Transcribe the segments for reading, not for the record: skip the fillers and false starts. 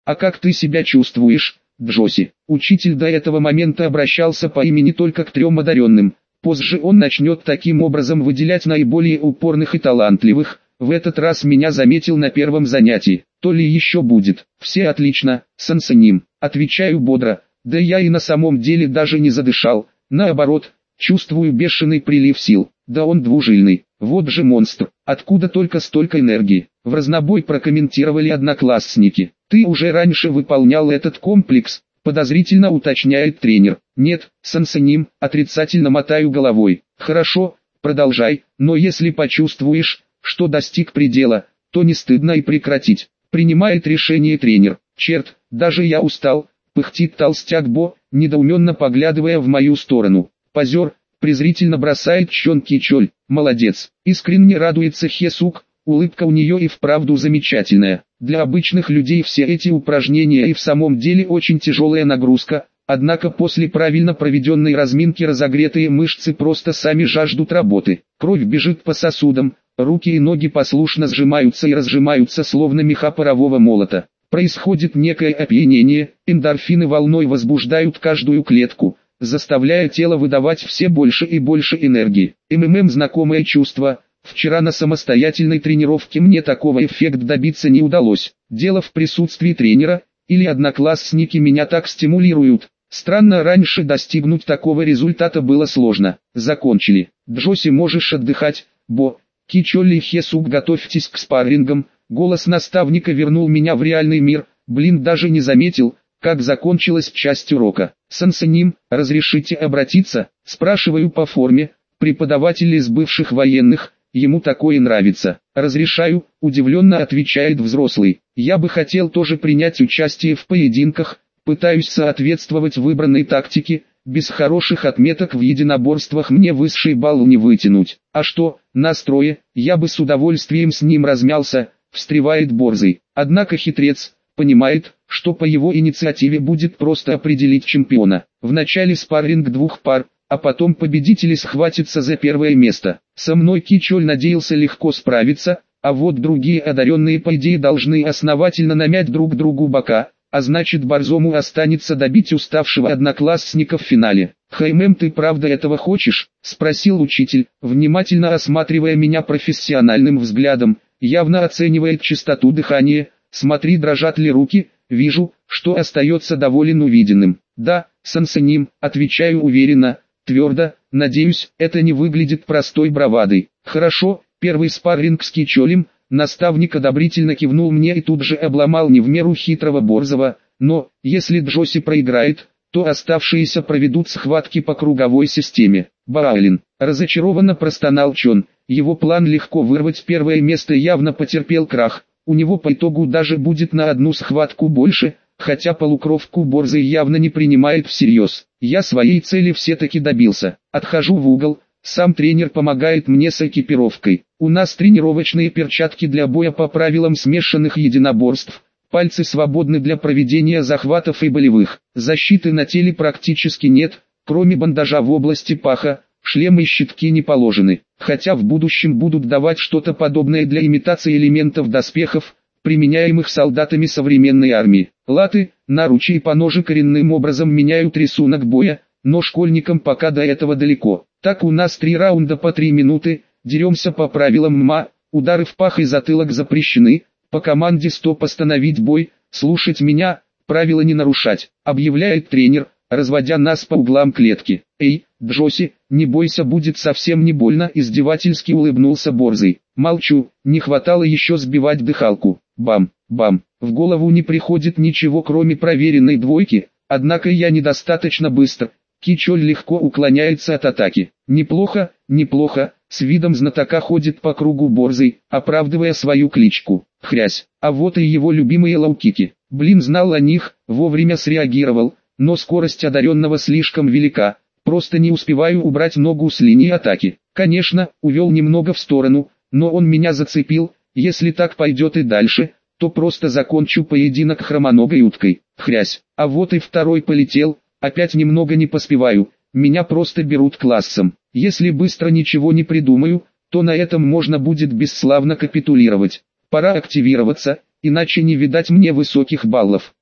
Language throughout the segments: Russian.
А как ты себя чувствуешь, Джоси? Учитель до этого момента обращался по имени только к 3 одаренным. Позже он начнет таким образом выделять наиболее упорных и талантливых. В этот раз меня заметил на первом занятии. То ли еще будет. Все отлично, сенсей. Отвечаю бодро. Да я и на самом деле даже не задышал. Наоборот, чувствую бешеный прилив сил. Да он двужильный. Вот же монстр. Откуда только столько энергии? В разнобой прокомментировали одноклассники. Ты уже раньше выполнял этот комплекс? Подозрительно уточняет тренер. Нет, сенсей, отрицательно мотаю головой. Хорошо, продолжай, но если почувствуешь, что достиг предела, то не стыдно и прекратить. Принимает решение тренер. Черт, даже я устал, пыхтит толстяк Бо, недоуменно поглядывая в мою сторону. Позер, презрительно бросает щенки Чоль. Молодец. Искренне радуется Хесук, улыбка у нее и вправду замечательная. Для обычных людей все эти упражнения и в самом деле очень тяжелая нагрузка, однако после правильно проведенной разминки разогретые мышцы просто сами жаждут работы. Кровь бежит по сосудам, руки и ноги послушно сжимаются и разжимаются словно меха парового молота. Происходит некое опьянение, эндорфины волной возбуждают каждую клетку, заставляя тело выдавать все больше и больше энергии. Знакомое чувство. Вчера на самостоятельной тренировке мне такого эффекта добиться не удалось. Дело в присутствии тренера, или одноклассники меня так стимулируют. Странно, раньше достигнуть такого результата было сложно. Закончили. Джоси, можешь отдыхать. Бо, Кичолли и Хесук, готовьтесь к спаррингам. Голос наставника вернул меня в реальный мир. Даже не заметил, как закончилась часть урока. Сенсей, разрешите обратиться? Спрашиваю по форме. Преподаватель из бывших военных. Ему такое нравится. Разрешаю, удивленно отвечает взрослый. Я бы хотел тоже принять участие в поединках, пытаюсь соответствовать выбранной тактике, без хороших отметок в единоборствах мне высший балл не вытянуть. А что, настрое, я бы с удовольствием с ним размялся, встревает Борзый. Однако хитрец понимает, что по его инициативе будет просто определить чемпиона. Вначале спарринг 2 пар, а потом победители схватятся за первое место. Со мной Кичоль надеялся легко справиться, а вот другие одаренные по идее должны основательно намять друг другу бока, а значит Борзому останется добить уставшего одноклассника в финале. Ты правда этого хочешь? Спросил учитель, внимательно осматривая меня профессиональным взглядом, явно оценивает частоту дыхания. Смотри, дрожат ли руки, вижу, что остается доволен увиденным. Да, сенсей, отвечаю уверенно. Твердо, надеюсь, это не выглядит простой бравадой. Хорошо, первый спарринг с Кичолем, наставник одобрительно кивнул мне и тут же обломал не в меру хитрого Борзого, но, если Джоси проиграет, то оставшиеся проведут схватки по круговой системе. Баалин, разочарованно простонал Чон, его план легко вырвать первое место явно потерпел крах, у него по итогу даже будет на одну схватку больше, хотя полукровку Борзый явно не принимает всерьез. Я своей цели все-таки добился. Отхожу в угол, сам тренер помогает мне с экипировкой. У нас тренировочные перчатки для боя по правилам смешанных единоборств. Пальцы свободны для проведения захватов и болевых. Защиты на теле практически нет, кроме бандажа в области паха. Шлемы и щитки не положены. Хотя в будущем будут давать что-то подобное для имитации элементов доспехов, применяемых солдатами современной армии. Латы, наручи и поножи коренным образом меняют рисунок боя, но школьникам пока до этого далеко. Так у нас 3 раунда по 3 минуты, деремся по правилам ММА, удары в пах и затылок запрещены, по команде стоп остановить бой, слушать меня, правила не нарушать, объявляет тренер, разводя нас по углам клетки. Эй, Джоси, не бойся, будет совсем не больно, издевательски улыбнулся Борзый. Молчу, не хватало еще сбивать дыхалку. Бам, бам, в голову не приходит ничего кроме проверенной двойки, однако я недостаточно быстр. Кичоль легко уклоняется от атаки. Неплохо, неплохо, с видом знатока ходит по кругу Борзый, оправдывая свою кличку. Хрясь, а вот и его любимые лоу-кики. Знал о них, вовремя среагировал, но скорость одаренного слишком велика. Просто не успеваю убрать ногу с линии атаки. Конечно, увел немного в сторону, но он меня зацепил. Если так пойдет и дальше, то просто закончу поединок хромоногой уткой. Хрясь, а вот и второй полетел, опять немного не поспеваю, меня просто берут классом. Если быстро ничего не придумаю, то на этом можно будет бесславно капитулировать. Пора активироваться, иначе не видать мне высоких баллов.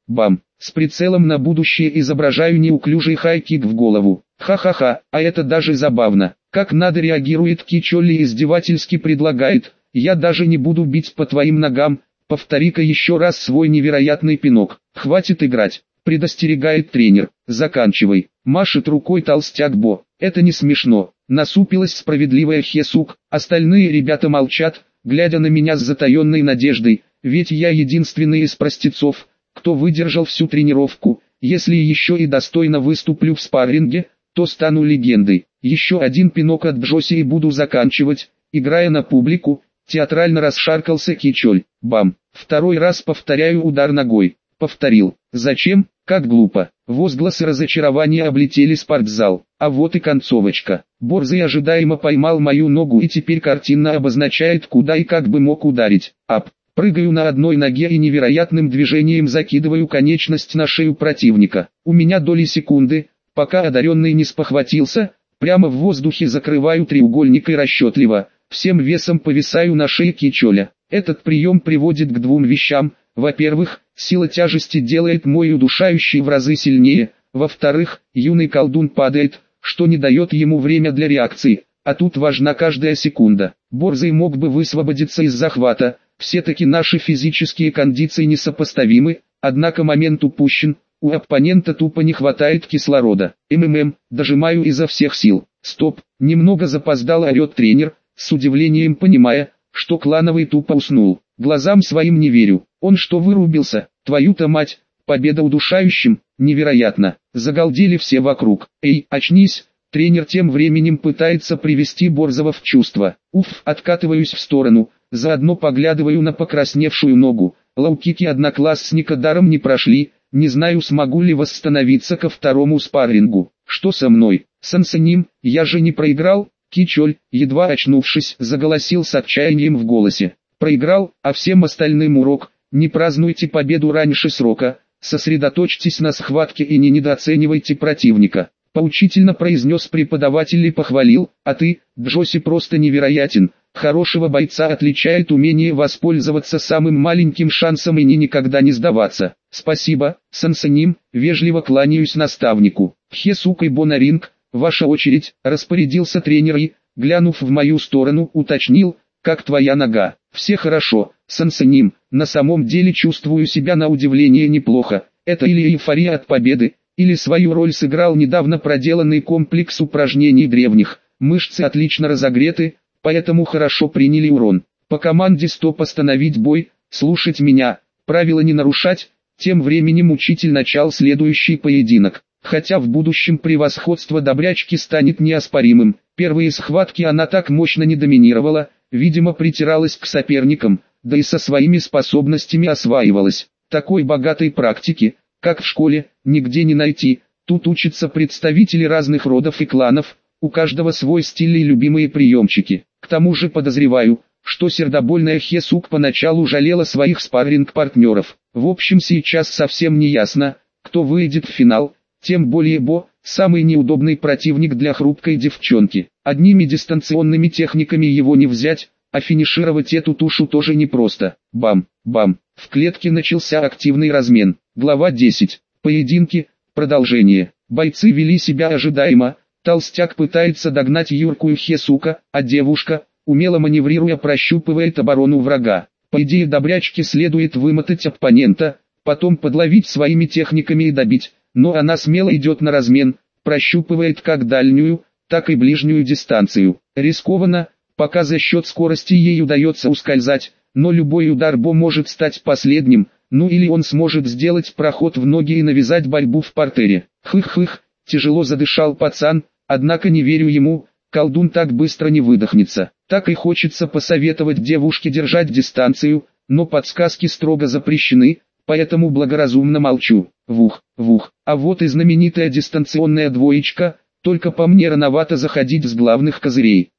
бам. С прицелом на будущее изображаю неуклюжий хай-кик в голову. Ха-ха-ха, а это даже забавно. Как надо реагирует Кичолли и издевательски предлагает: я даже не буду бить по твоим ногам, повтори-ка еще раз свой невероятный пинок. Хватит играть, предостерегает тренер. Заканчивай. Машет рукой толстяк Бо. Это не смешно. Насупилась справедливая Хесук. Остальные ребята молчат, глядя на меня с затаенной надеждой, ведь я единственный из простецов, кто выдержал всю тренировку. Если еще и достойно выступлю в спарринге, то стану легендой. Еще один пинок от Джоси и буду заканчивать. Играя на публику, театрально расшаркался Кичоль. Бам. Второй раз повторяю удар ногой. Повторил. Зачем? Как глупо. Возгласы разочарования облетели спортзал. А вот и концовочка. Борзый ожидаемо поймал мою ногу и теперь картинно обозначает, куда и как бы мог ударить. Ап. Прыгаю на одной ноге и невероятным движением закидываю конечность на шею противника. У меня доли секунды, пока одаренный не спохватился, прямо в воздухе закрываю треугольник и расчетливо, всем весом повисаю на шее Кичоля. Этот прием приводит к двум вещам. Во-первых, сила тяжести делает мой удушающий в разы сильнее. Во-вторых, юный колдун падает, что не дает ему время для реакции, а тут важна каждая секунда. Борзый мог бы высвободиться из захвата, все-таки наши физические кондиции несопоставимы, однако момент упущен, у оппонента тупо не хватает кислорода. Дожимаю изо всех сил. Стоп, немного запоздал, орет тренер, с удивлением понимая, что клановый тупо уснул. Глазам своим не верю. Он что, вырубился? Твою-то мать, победа удушающим, невероятно. Загалдели все вокруг. Эй, очнись. Тренер тем временем пытается привести Борзова в чувство. Откатываюсь в сторону, заодно поглядываю на покрасневшую ногу. Лоу-кики одноклассника даром не прошли, не знаю, смогу ли восстановиться ко второму спаррингу. Что со мной? Сансаним, я же не проиграл? Кичоль, едва очнувшись, заголосил с отчаянием в голосе. Проиграл, а всем остальным урок: не празднуйте победу раньше срока, сосредоточьтесь на схватке и не недооценивайте противника. Поучительно произнес преподаватель и похвалил: а ты, Джоси, просто невероятен. Хорошего бойца отличает умение воспользоваться самым маленьким шансом и никогда не сдаваться. Спасибо, Сансаним, вежливо кланяюсь наставнику. Хесук и Бонаринг, ваша очередь, распорядился тренер и, глянув в мою сторону, уточнил: как твоя нога? Все хорошо, Сансаним, на самом деле чувствую себя на удивление неплохо. Это или эйфория от победы, или свою роль сыграл недавно проделанный комплекс упражнений древних. Мышцы отлично разогреты, поэтому хорошо приняли урон. По команде стоп остановить бой, слушать меня, правила не нарушать. Тем временем учитель начал следующий поединок. Хотя в будущем превосходство Добрячки станет неоспоримым, первые схватки она так мощно не доминировала, видимо притиралась к соперникам, да и со своими способностями осваивалась. Такой богатой практики, как в школе, нигде не найти. Тут учатся представители разных родов и кланов, у каждого свой стиль и любимые приемчики. К тому же подозреваю, что сердобольная Хесук поначалу жалела своих спарринг-партнеров. В общем, сейчас совсем не ясно, кто выйдет в финал, тем более Бо, самый неудобный противник для хрупкой девчонки. Одними дистанционными техниками его не взять, а финишировать эту тушу тоже непросто. Бам, бам, в клетке начался активный размен. Глава 10. Поединки, продолжение. Бойцы вели себя ожидаемо. Толстяк пытается догнать юркую Хесука, а девушка, умело маневрируя, прощупывает оборону врага. По идее Добрячке следует вымотать оппонента, потом подловить своими техниками и добить, но она смело идет на размен, прощупывает как дальнюю, так и ближнюю дистанцию. Рискованно, пока за счет скорости ей удается ускользать, но любой удар Бо может стать последним, ну или он сможет сделать проход в ноги и навязать борьбу в партере. Хых-хых, тяжело задышал пацан, однако не верю ему, колдун так быстро не выдохнется. Так и хочется посоветовать девушке держать дистанцию, но подсказки строго запрещены, поэтому благоразумно молчу. Вух, а вот и знаменитая дистанционная двоечка, только по мне рановато заходить с главных козырей.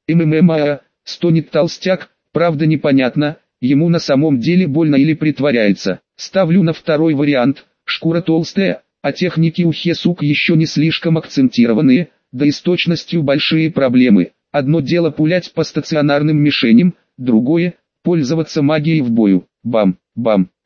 Стонет толстяк, правда непонятно, ему на самом деле больно или притворяется. Ставлю на второй вариант, шкура толстая, а техники у Хесук еще не слишком акцентированные, да и с точностью большие проблемы. Одно дело пулять по стационарным мишеням, другое – пользоваться магией в бою. Бам, бам,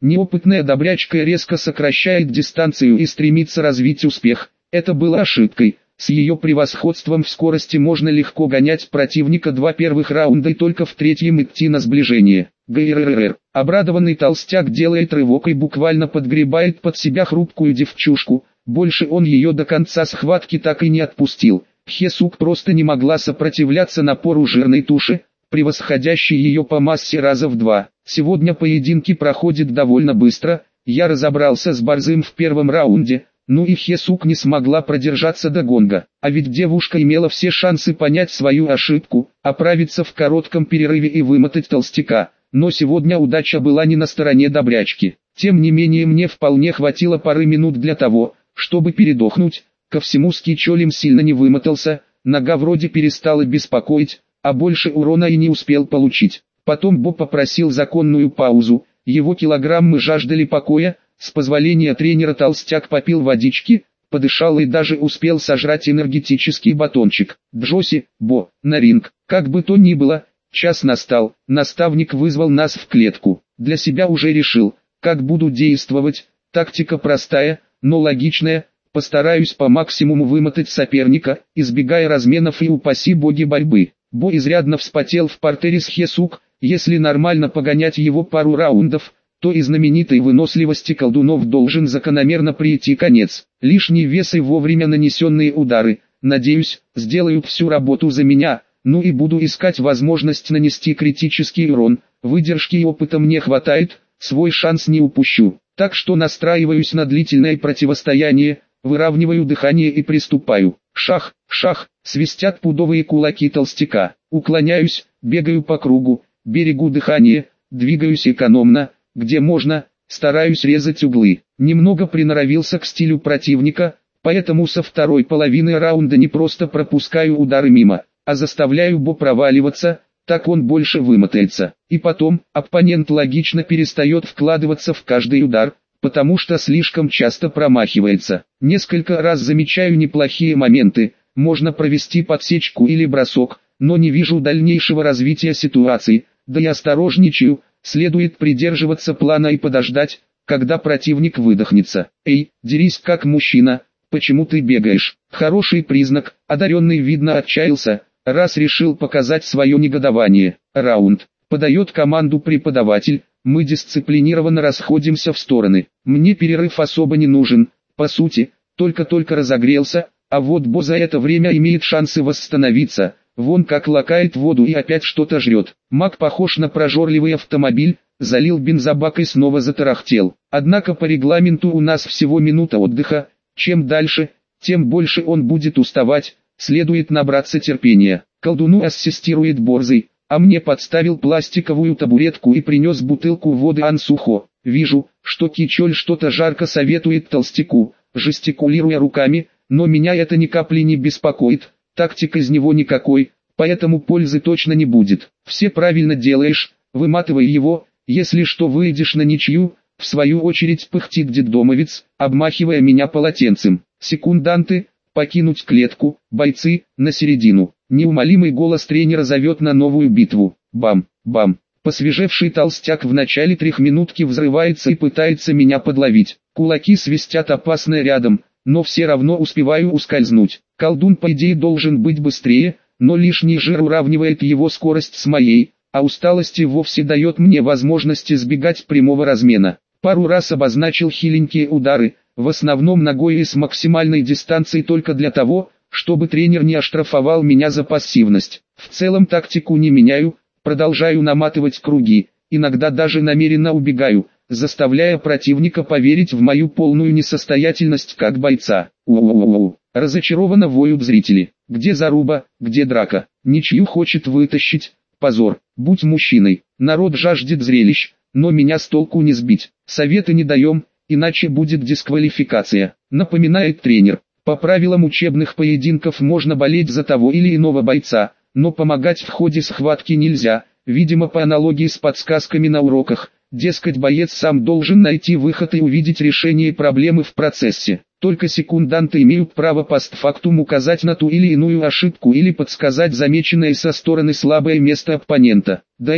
Неопытная добрячка резко сокращает дистанцию и стремится развить успех. Это было ошибкой. С ее превосходством в скорости можно легко гонять противника 2 первых раунда и только в третьем идти на сближение. ГРРР. Обрадованный толстяк делает рывок и буквально подгребает под себя хрупкую девчушку. Больше он ее до конца схватки так и не отпустил. Хесук просто не могла сопротивляться напору жирной туши, превосходящей ее по массе раза в 2. Сегодня поединки проходят довольно быстро. Я разобрался с Борзым в первом раунде. Ну и Хесук не смогла продержаться до гонга, а ведь девушка имела все шансы понять свою ошибку, оправиться в коротком перерыве и вымотать толстяка, но сегодня удача была не на стороне добрячки. Тем не менее мне вполне хватило пары минут для того, чтобы передохнуть. Ко всему Скичолем сильно не вымотался, нога вроде перестала беспокоить, а больше урона и не успел получить. Потом Бо попросил законную паузу, его килограммы жаждали покоя. С позволения тренера толстяк попил водички, подышал и даже успел сожрать энергетический батончик. Джоси, Бо, на ринг. Как бы то ни было, час настал, наставник вызвал нас в клетку. Для себя уже решил, как буду действовать. Тактика простая, но логичная. Постараюсь по максимуму вымотать соперника, избегая разменов и упаси боги борьбы. Бо изрядно вспотел в партере с Хесук. Если нормально погонять его пару раундов, то и знаменитой выносливости колдунов должен закономерно прийти конец. Лишний вес и вовремя нанесенные удары, надеюсь, сделают всю работу за меня, ну и буду искать возможность нанести критический урон. Выдержки и опыта мне хватает, свой шанс не упущу. Так что настраиваюсь на длительное противостояние, выравниваю дыхание и приступаю. Шах, шах, свистят пудовые кулаки толстяка. Уклоняюсь, бегаю по кругу, берегу дыхание, двигаюсь экономно. Где можно, стараюсь резать углы. Немного приноровился к стилю противника, поэтому со второй половины раунда не просто пропускаю удары мимо, а заставляю Бо проваливаться, так он больше вымотается. И потом, оппонент логично перестает вкладываться в каждый удар, потому что слишком часто промахивается. Несколько раз замечаю неплохие моменты, можно провести подсечку или бросок, но не вижу дальнейшего развития ситуации, да и осторожничаю. Следует придерживаться плана и подождать, когда противник выдохнется. Эй, дерись как мужчина, почему ты бегаешь? Хороший признак, одаренный видно отчаялся, раз решил показать свое негодование. Раунд. Подает команду преподаватель, мы дисциплинированно расходимся в стороны. Мне перерыв особо не нужен, по сути, только-только разогрелся, а вот Бо за это время имеет шансы восстановиться. Вон как лакает воду и опять что-то жрет. Маг похож на прожорливый автомобиль, залил бензобак и снова затарахтел. Однако по регламенту у нас всего минута отдыха, чем дальше, тем больше он будет уставать, следует набраться терпения. Колдуну ассистирует Борзый, а мне подставил пластиковую табуретку и принес бутылку воды Ансухо. Вижу, что Кичоль что-то жарко советует толстяку, жестикулируя руками, но меня это ни капли не беспокоит. Тактик из него никакой, поэтому пользы точно не будет. Все правильно делаешь, выматывай его, если что выйдешь на ничью, в свою очередь пыхтит детдомовец, обмахивая меня полотенцем. Секунданты, покинуть клетку, бойцы, на середину. Неумолимый голос тренера зовет на новую битву. Бам, бам. Посвежевший толстяк в начале трехминутки взрывается и пытается меня подловить. Кулаки свистят опасно рядом, но все равно успеваю ускользнуть. Колдун по идее должен быть быстрее, но лишний жир уравнивает его скорость с моей, а усталость и вовсе дает мне возможность избегать прямого размена. Пару раз обозначил хиленькие удары, в основном ногой и с максимальной дистанции только для того, чтобы тренер не оштрафовал меня за пассивность. В целом тактику не меняю, продолжаю наматывать круги, иногда даже намеренно убегаю, заставляя противника поверить в мою полную несостоятельность как бойца. У-у-у-у. Разочарованно воют зрители. Где заруба, где драка? Ничью хочет вытащить. Позор. Будь мужчиной. Народ жаждет зрелищ, но меня с толку не сбить. Советы не даем, иначе будет дисквалификация. Напоминает тренер. По правилам учебных поединков можно болеть за того или иного бойца, но помогать в ходе схватки нельзя, видимо по аналогии с подсказками на уроках. Дескать, боец сам должен найти выход и увидеть решение проблемы в процессе. Только секунданты имеют право постфактум указать на ту или иную ошибку или подсказать замеченное со стороны слабое место оппонента. Да и,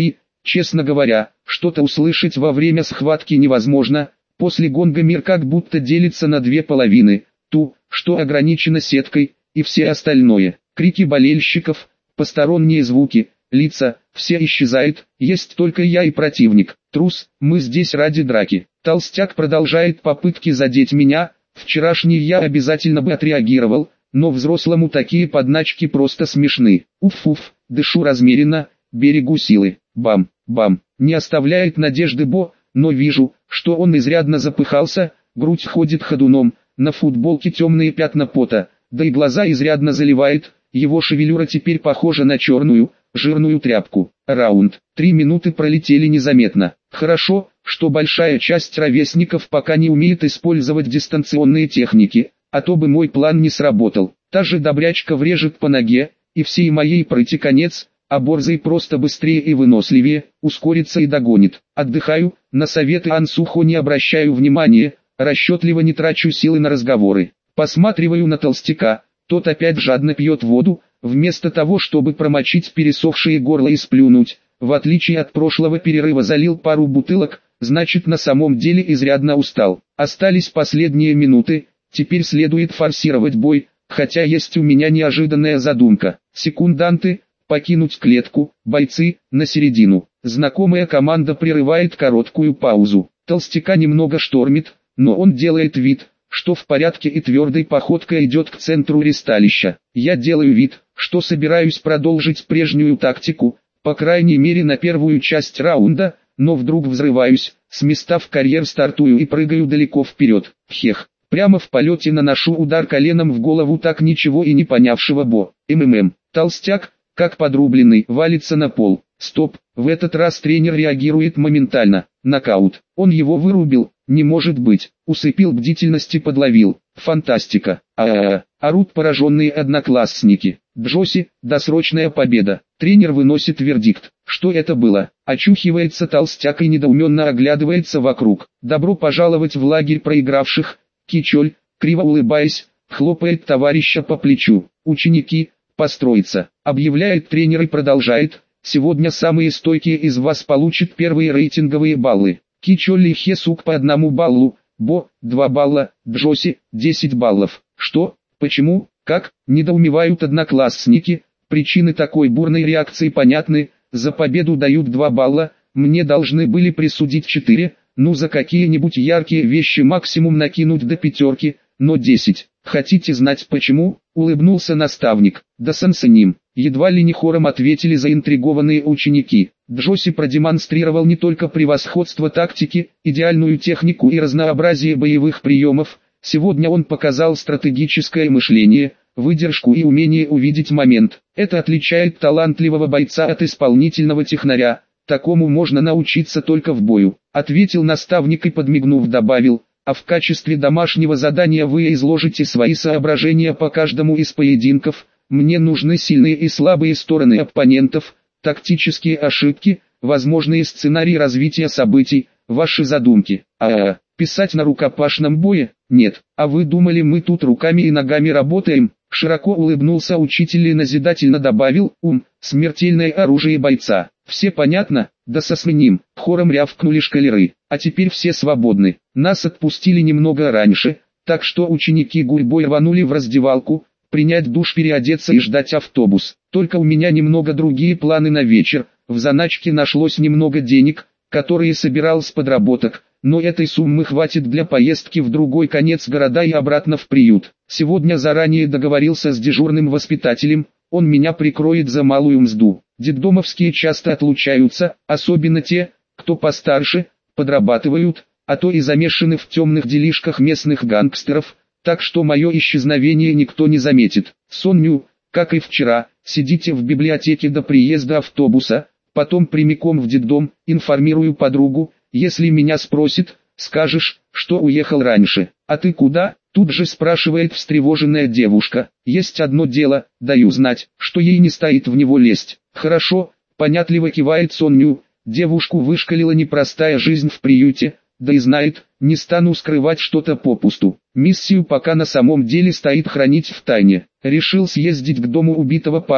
Честно говоря, что-то услышать во время схватки невозможно. После гонга мир как будто делится на две половины. Ту, что ограничена сеткой, и все остальное. Крики болельщиков, посторонние звуки, лица, все исчезают, есть только я и противник. Трус, мы здесь ради драки. Толстяк продолжает попытки задеть меня. Вчерашний я обязательно бы отреагировал, но взрослому такие подначки просто смешны. Уф-уф, дышу размеренно, берегу силы. Бам, бам, не оставляет надежды Бо, но вижу, что он изрядно запыхался, грудь ходит ходуном, на футболке темные пятна пота, да и глаза изрядно заливает, его шевелюра теперь похожа на черную, жирную тряпку. Раунд. 3 минуты пролетели незаметно. Хорошо, что большая часть ровесников пока не умеет использовать дистанционные техники, а то бы мой план не сработал. Та же добрячка врежет по ноге, и всей моей прыти конец, а борзый просто быстрее и выносливее, ускорится и догонит. Отдыхаю, на советы Ансухо не обращаю внимания, расчетливо не трачу силы на разговоры. Посматриваю на толстяка, тот опять жадно пьет воду, вместо того чтобы промочить пересохшее горло и сплюнуть. В отличие от прошлого перерыва залил пару бутылок, значит на самом деле изрядно устал. Остались последние минуты, теперь следует форсировать бой, хотя есть у меня неожиданная задумка. Секунданты, покинуть клетку, бойцы, на середину. Знакомая команда прерывает короткую паузу. Толстяка немного штормит, но он делает вид, что в порядке и твердой походкой идет к центру ристалища. Я делаю вид, что собираюсь продолжить прежнюю тактику, по крайней мере на первую часть раунда, но вдруг взрываюсь, с места в карьер стартую и прыгаю далеко вперед. Хех, прямо в полете наношу удар коленом в голову так ничего и не понявшего Бо. Толстяк, как подрубленный, валится на пол. Стоп, в этот раз тренер реагирует моментально. Нокаут. Он его вырубил, не может быть. Усыпил бдительность и подловил. Фантастика. Орут пораженные одноклассники. Джоси, досрочная победа. Тренер выносит вердикт. Что это было? Очухивается толстяк и недоуменно оглядывается вокруг. Добро пожаловать в лагерь проигравших. Кичоль, криво улыбаясь, хлопает товарища по плечу. Ученики, построиться. Объявляет тренер и продолжает. Сегодня самые стойкие из вас получат первые рейтинговые баллы. Кичоль и Хесук по 1 баллу, Бо, 2 балла, Джоси, 10 баллов. Что? Почему? Как? Недоумевают одноклассники. Причины такой бурной реакции понятны. За победу дают 2 балла, мне должны были присудить 4, ну за какие-нибудь яркие вещи максимум накинуть до 5, но 10. Хотите знать почему? Улыбнулся наставник. Да сенсеним. Едва ли не хором ответили заинтригованные ученики. Джоси продемонстрировал не только превосходство тактики, идеальную технику и разнообразие боевых приемов. Сегодня он показал стратегическое мышление, выдержку и умение увидеть момент. Это отличает талантливого бойца от исполнительного технаря. Такому можно научиться только в бою. Ответил наставник и подмигнув добавил. А в качестве домашнего задания вы изложите свои соображения по каждому из поединков. Мне нужны сильные и слабые стороны оппонентов, тактические ошибки, возможные сценарии развития событий, ваши задумки. Писать на рукопашном бое? Нет. А вы думали мы тут руками и ногами работаем? Широко улыбнулся учитель и назидательно добавил, смертельное оружие бойца. Все понятно? Да сосменим, хором рявкнули школяры. А теперь все свободны. Нас отпустили немного раньше, так что ученики гурьбой рванули в раздевалку, принять душ, переодеться и ждать автобус. Только у меня немного другие планы на вечер. В заначке нашлось немного денег, которые собирал с подработок, но этой суммы хватит для поездки в другой конец города и обратно в приют. Сегодня заранее договорился с дежурным воспитателем, он меня прикроет за малую мзду. Детдомовские часто отлучаются, особенно те, кто постарше, подрабатывают, а то и замешаны в темных делишках местных гангстеров, так что мое исчезновение никто не заметит. Сонмю, как и вчера, сидите в библиотеке до приезда автобуса, потом прямиком в детдом, информирую подругу, если меня спросит, скажешь, что уехал раньше. А ты куда? Тут же спрашивает встревоженная девушка. Есть одно дело, даю знать, что ей не стоит в него лезть. Хорошо, понятливо кивает Сонмю, девушку вышкалила непростая жизнь в приюте, да и знает, не стану скрывать что-то попусту. Миссию пока на самом деле стоит хранить в тайне. Решил съездить к дому убитого парня,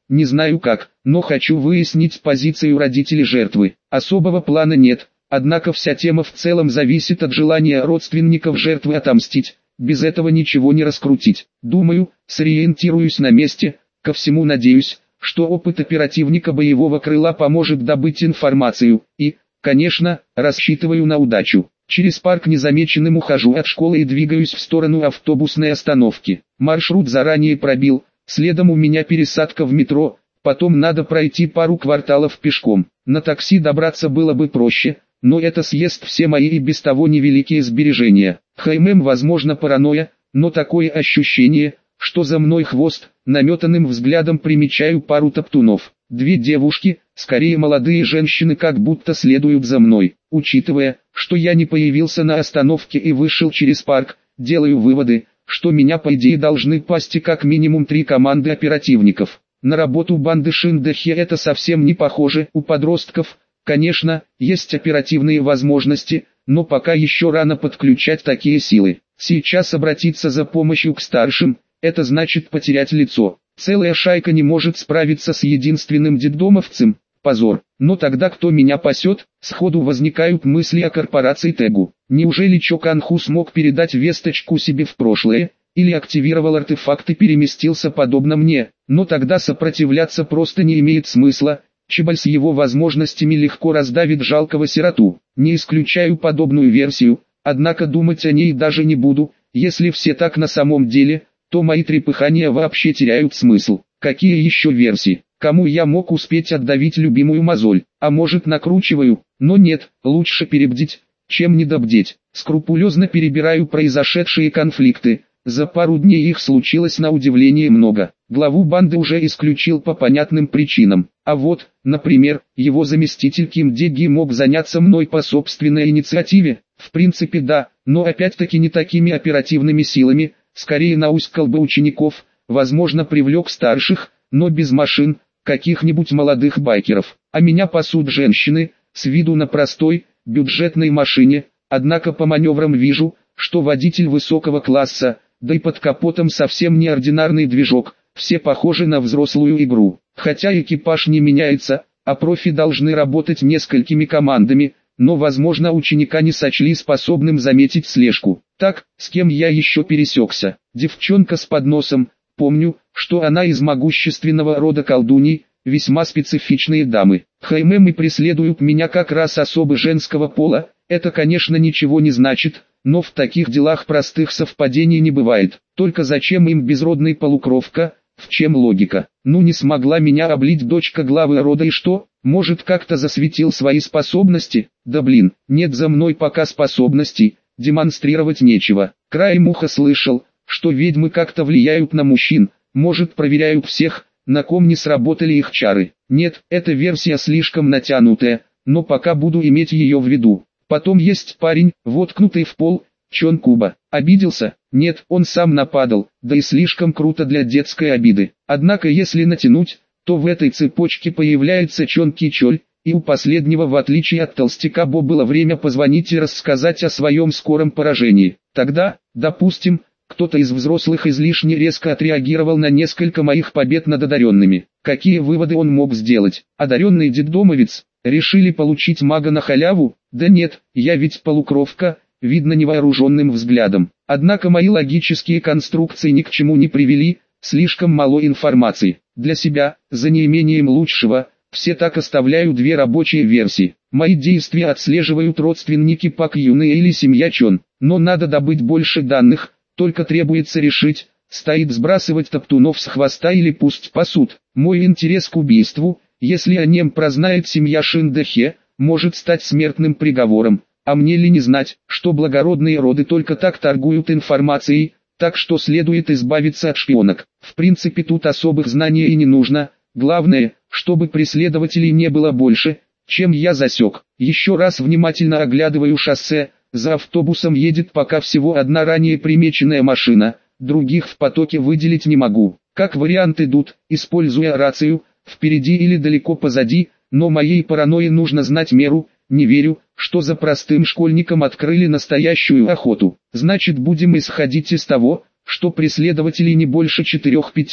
не знаю как, но хочу выяснить позицию родителей жертвы. Особого плана нет, однако вся тема в целом зависит от желания родственников жертвы отомстить. Без этого ничего не раскрутить. Думаю, сориентируюсь на месте, ко всему надеюсь, что опыт оперативника боевого крыла поможет добыть информацию, и, конечно, рассчитываю на удачу. Через парк незамеченным ухожу от школы и двигаюсь в сторону автобусной остановки. Маршрут заранее пробил, следом у меня пересадка в метро, потом надо пройти пару кварталов пешком. На такси добраться было бы проще, но это съест все мои и без того невеликие сбережения. Возможно паранойя, но такое ощущение, что за мной хвост. Наметанным взглядом примечаю пару топтунов. Две девушки, скорее молодые женщины, как будто следуют за мной. Учитывая, что я не появился на остановке и вышел через парк, делаю выводы, что меня по идее должны пасти как минимум 3 команды оперативников. На работу банды Шиндехе это совсем не похоже. У подростков, конечно, есть оперативные возможности, но пока еще рано подключать такие силы. Сейчас обратиться за помощью к старшим – это значит потерять лицо. Целая шайка не может справиться с единственным детдомовцем. Позор. Но тогда кто меня пасет? Сходу возникают мысли о корпорации Тегу. Неужели Чо Канху смог передать весточку себе в прошлое? Или активировал артефакт и переместился подобно мне? Но тогда сопротивляться просто не имеет смысла. Чебаль с его возможностями легко раздавит жалкого сироту. Не исключаю подобную версию, однако думать о ней даже не буду. Если все так на самом деле, то мои трепыхания вообще теряют смысл. Какие еще версии? Кому я мог успеть отдавить любимую мозоль? А может, накручиваю? Но нет, лучше перебдеть, чем недобдеть. Скрупулезно перебираю произошедшие конфликты. За пару дней их случилось на удивление много. Главу банды уже исключил по понятным причинам. А вот, например, его заместитель Ким Деги мог заняться мной по собственной инициативе. В принципе да, но опять-таки не такими оперативными силами. Скорее науськал бы учеников, возможно привлек старших, но без машин, каких-нибудь молодых байкеров. А меня пасут женщины, с виду на простой, бюджетной машине, однако по маневрам вижу, что водитель высокого класса, да и под капотом совсем неординарный движок, все похожи на взрослую игру. Хотя экипаж не меняется, а профи должны работать несколькими командами, но возможно ученика не сочли способным заметить слежку. Так, с кем я еще пересекся? Девчонка с подносом. Помню, что она из могущественного рода колдуней, весьма специфичные дамы. Хаймэмы преследуют меня как раз особы женского пола. Это конечно ничего не значит, но в таких делах простых совпадений не бывает. Только зачем им безродный полукровка? В чем логика? Ну не смогла меня облить дочка главы рода и что? Может как-то засветил свои способности? Да блин, нет за мной пока способностей, демонстрировать нечего. Краем уха слышал, что ведьмы как-то влияют на мужчин, может проверяют всех, на ком не сработали их чары. Нет, эта версия слишком натянутая, но пока буду иметь ее в виду. Потом есть парень, воткнутый в пол, Чон Куба. Обиделся? Нет, он сам нападал, да и слишком круто для детской обиды. Однако если натянуть, то в этой цепочке появляется Чон Кичоль, и у последнего, в отличие от толстяка Бо, было время позвонить и рассказать о своем скором поражении. Тогда, допустим, кто-то из взрослых излишне резко отреагировал на несколько моих побед над одаренными. Какие выводы он мог сделать? Одаренный детдомовец? Решили получить мага на халяву? Да нет, я ведь полукровка, видно невооруженным взглядом. Однако мои логические конструкции ни к чему не привели, слишком мало информации. Для себя, за неимением лучшего, все так оставляю 2 рабочие версии. Мои действия отслеживают родственники Пак Юны или семья Чон. Но надо добыть больше данных, только требуется решить, стоит сбрасывать топтунов с хвоста или пусть пасут. Мой интерес к убийству, если о нем прознает семья Шиндехе, может стать смертным приговором. А мне ли не знать, что благородные роды только так торгуют информацией, так что следует избавиться от шпионок. В принципе тут особых знаний и не нужно, главное, чтобы преследователей не было больше, чем я засек. Еще раз внимательно оглядываю шоссе, за автобусом едет пока всего одна ранее примеченная машина, других в потоке выделить не могу. Как вариант идут, используя рацию, впереди или далеко позади, но моей паранойи нужно знать меру. Не верю, что за простым школьником открыли настоящую охоту. Значит будем исходить из того, что преследователей не больше 4-5,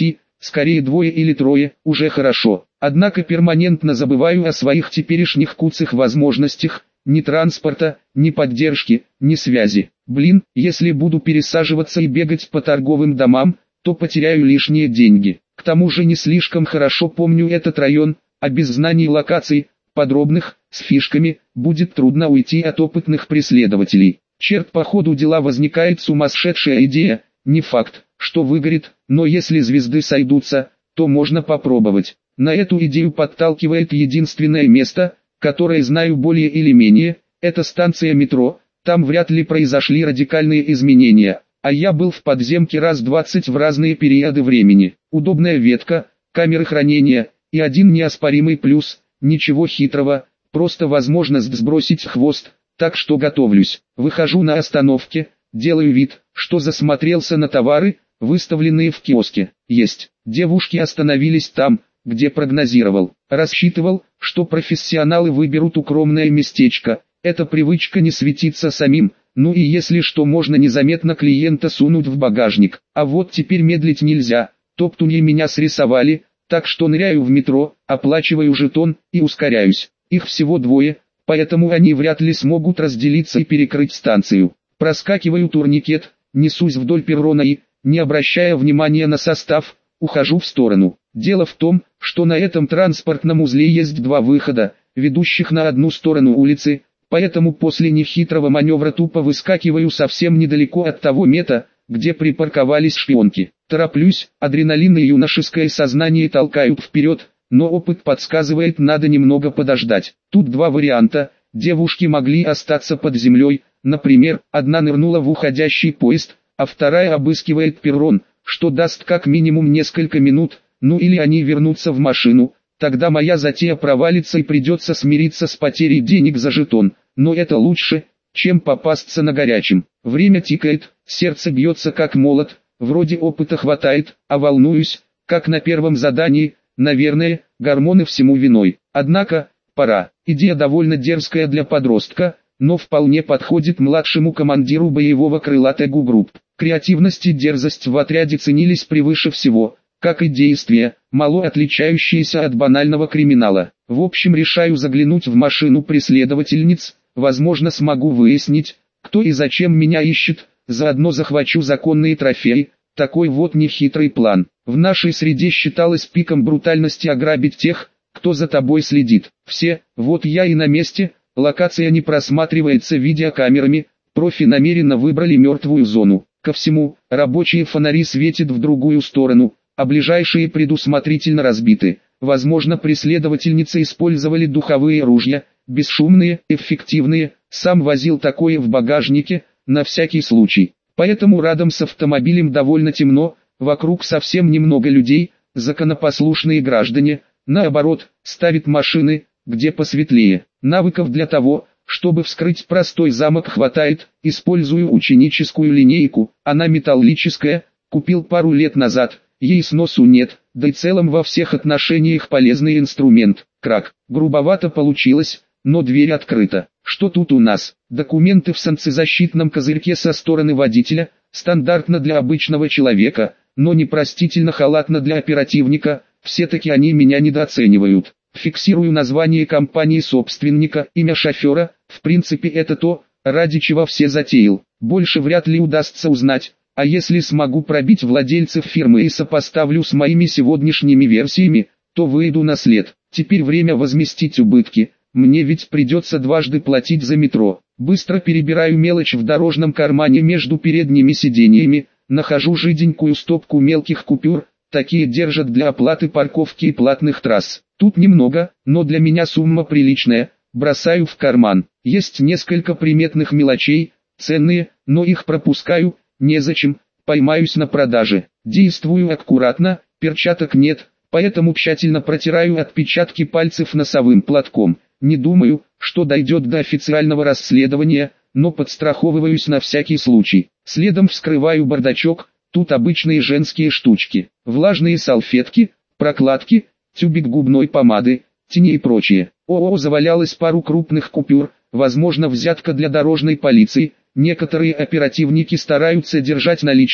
скорее 2 или 3, уже хорошо. Однако перманентно забываю о своих теперешних куцых возможностях, ни транспорта, ни поддержки, ни связи. Блин, если буду пересаживаться и бегать по торговым домам, то потеряю лишние деньги. К тому же не слишком хорошо помню этот район, а без знаний локаций, подробных, с фишками, будет трудно уйти от опытных преследователей. Черт, по ходу дела возникает сумасшедшая идея, не факт, что выгорит, но если звезды сойдутся, то можно попробовать. На эту идею подталкивает единственное место, которое знаю более или менее, это станция метро, там вряд ли произошли радикальные изменения, а я был в подземке раз 20 в разные периоды времени. Удобная ветка, камеры хранения и один неоспоримый плюс, ничего хитрого, просто возможность сбросить хвост, так что готовлюсь. Выхожу на остановке, делаю вид, что засмотрелся на товары, выставленные в киоске. Есть. Девушки остановились там, где прогнозировал. Рассчитывал, что профессионалы выберут укромное местечко. Это привычка не светиться самим, ну и если что, можно незаметно клиента сунуть в багажник. А вот теперь медлить нельзя, топтуньи меня срисовали, так что ныряю в метро, оплачиваю жетон и ускоряюсь. Их всего 2, поэтому они вряд ли смогут разделиться и перекрыть станцию. Проскакиваю турникет, несусь вдоль перрона и, не обращая внимания на состав, ухожу в сторону. Дело в том, что на этом транспортном узле есть 2 выхода, ведущих на одну сторону улицы, поэтому после нехитрого маневра тупо выскакиваю совсем недалеко от того места, где припарковались шпионки. Тороплюсь, адреналин и юношеское сознание толкают вперед, но опыт подсказывает, надо немного подождать. Тут 2 варианта, девушки могли остаться под землей, например, одна нырнула в уходящий поезд, а вторая обыскивает перрон, что даст как минимум несколько минут, ну или они вернутся в машину, тогда моя затея провалится и придется смириться с потерей денег за жетон, но это лучше, чем попасться на горячем. Время тикает, сердце бьется как молот, вроде опыта хватает, а волнуюсь, как на первом задании, наверное, гормоны всему виной. Однако, пора. Идея довольно дерзкая для подростка, но вполне подходит младшему командиру боевого крыла ТГУ групп. Креативность и дерзость в отряде ценились превыше всего, как и действия, мало отличающиеся от банального криминала. В общем, решаю заглянуть в машину преследовательниц, возможно смогу выяснить, кто и зачем меня ищет, заодно захвачу законные трофеи. Такой вот нехитрый план. В нашей среде считалось пиком брутальности ограбить тех, кто за тобой следит. Все, вот я и на месте, локация не просматривается видеокамерами, профи намеренно выбрали мертвую зону. Ко всему, рабочие фонари светят в другую сторону, а ближайшие предусмотрительно разбиты. Возможно, преследовательницы использовали духовые ружья, бесшумные, эффективные, сам возил такое в багажнике, на всякий случай. Поэтому рядом с автомобилем довольно темно, вокруг совсем немного людей, законопослушные граждане, наоборот, ставят машины, где посветлее. Навыков для того, чтобы вскрыть простой замок хватает, использую ученическую линейку, она металлическая, купил пару лет назад, ей сносу нет, да и целом во всех отношениях полезный инструмент. Крак, грубовато получилось, но дверь открыта. Что тут у нас? Документы в солнцезащитном козырьке со стороны водителя, стандартно для обычного человека, но непростительно халатно для оперативника, все-таки они меня недооценивают. Фиксирую название компании собственника, имя шофера, в принципе это то, ради чего все затеял. Больше вряд ли удастся узнать, а если смогу пробить владельцев фирмы и сопоставлю с моими сегодняшними версиями, то выйду на след. Теперь время возместить убытки. Мне ведь придется дважды платить за метро. Быстро перебираю мелочь в дорожном кармане между передними сиденьями, нахожу жиденькую стопку мелких купюр, такие держат для оплаты парковки и платных трасс. Тут немного, но для меня сумма приличная, бросаю в карман. Есть несколько приметных мелочей, ценные, но их пропускаю, незачем, поймаюсь на продаже. Действую аккуратно, перчаток нет, поэтому тщательно протираю отпечатки пальцев носовым платком. Не думаю, что дойдет до официального расследования, но подстраховываюсь на всякий случай. Следом вскрываю бардачок, тут обычные женские штучки, влажные салфетки, прокладки, тюбик губной помады, тени и прочее. Завалялось пару крупных купюр, возможно взятка для дорожной полиции. Некоторые оперативники стараются держать наличные,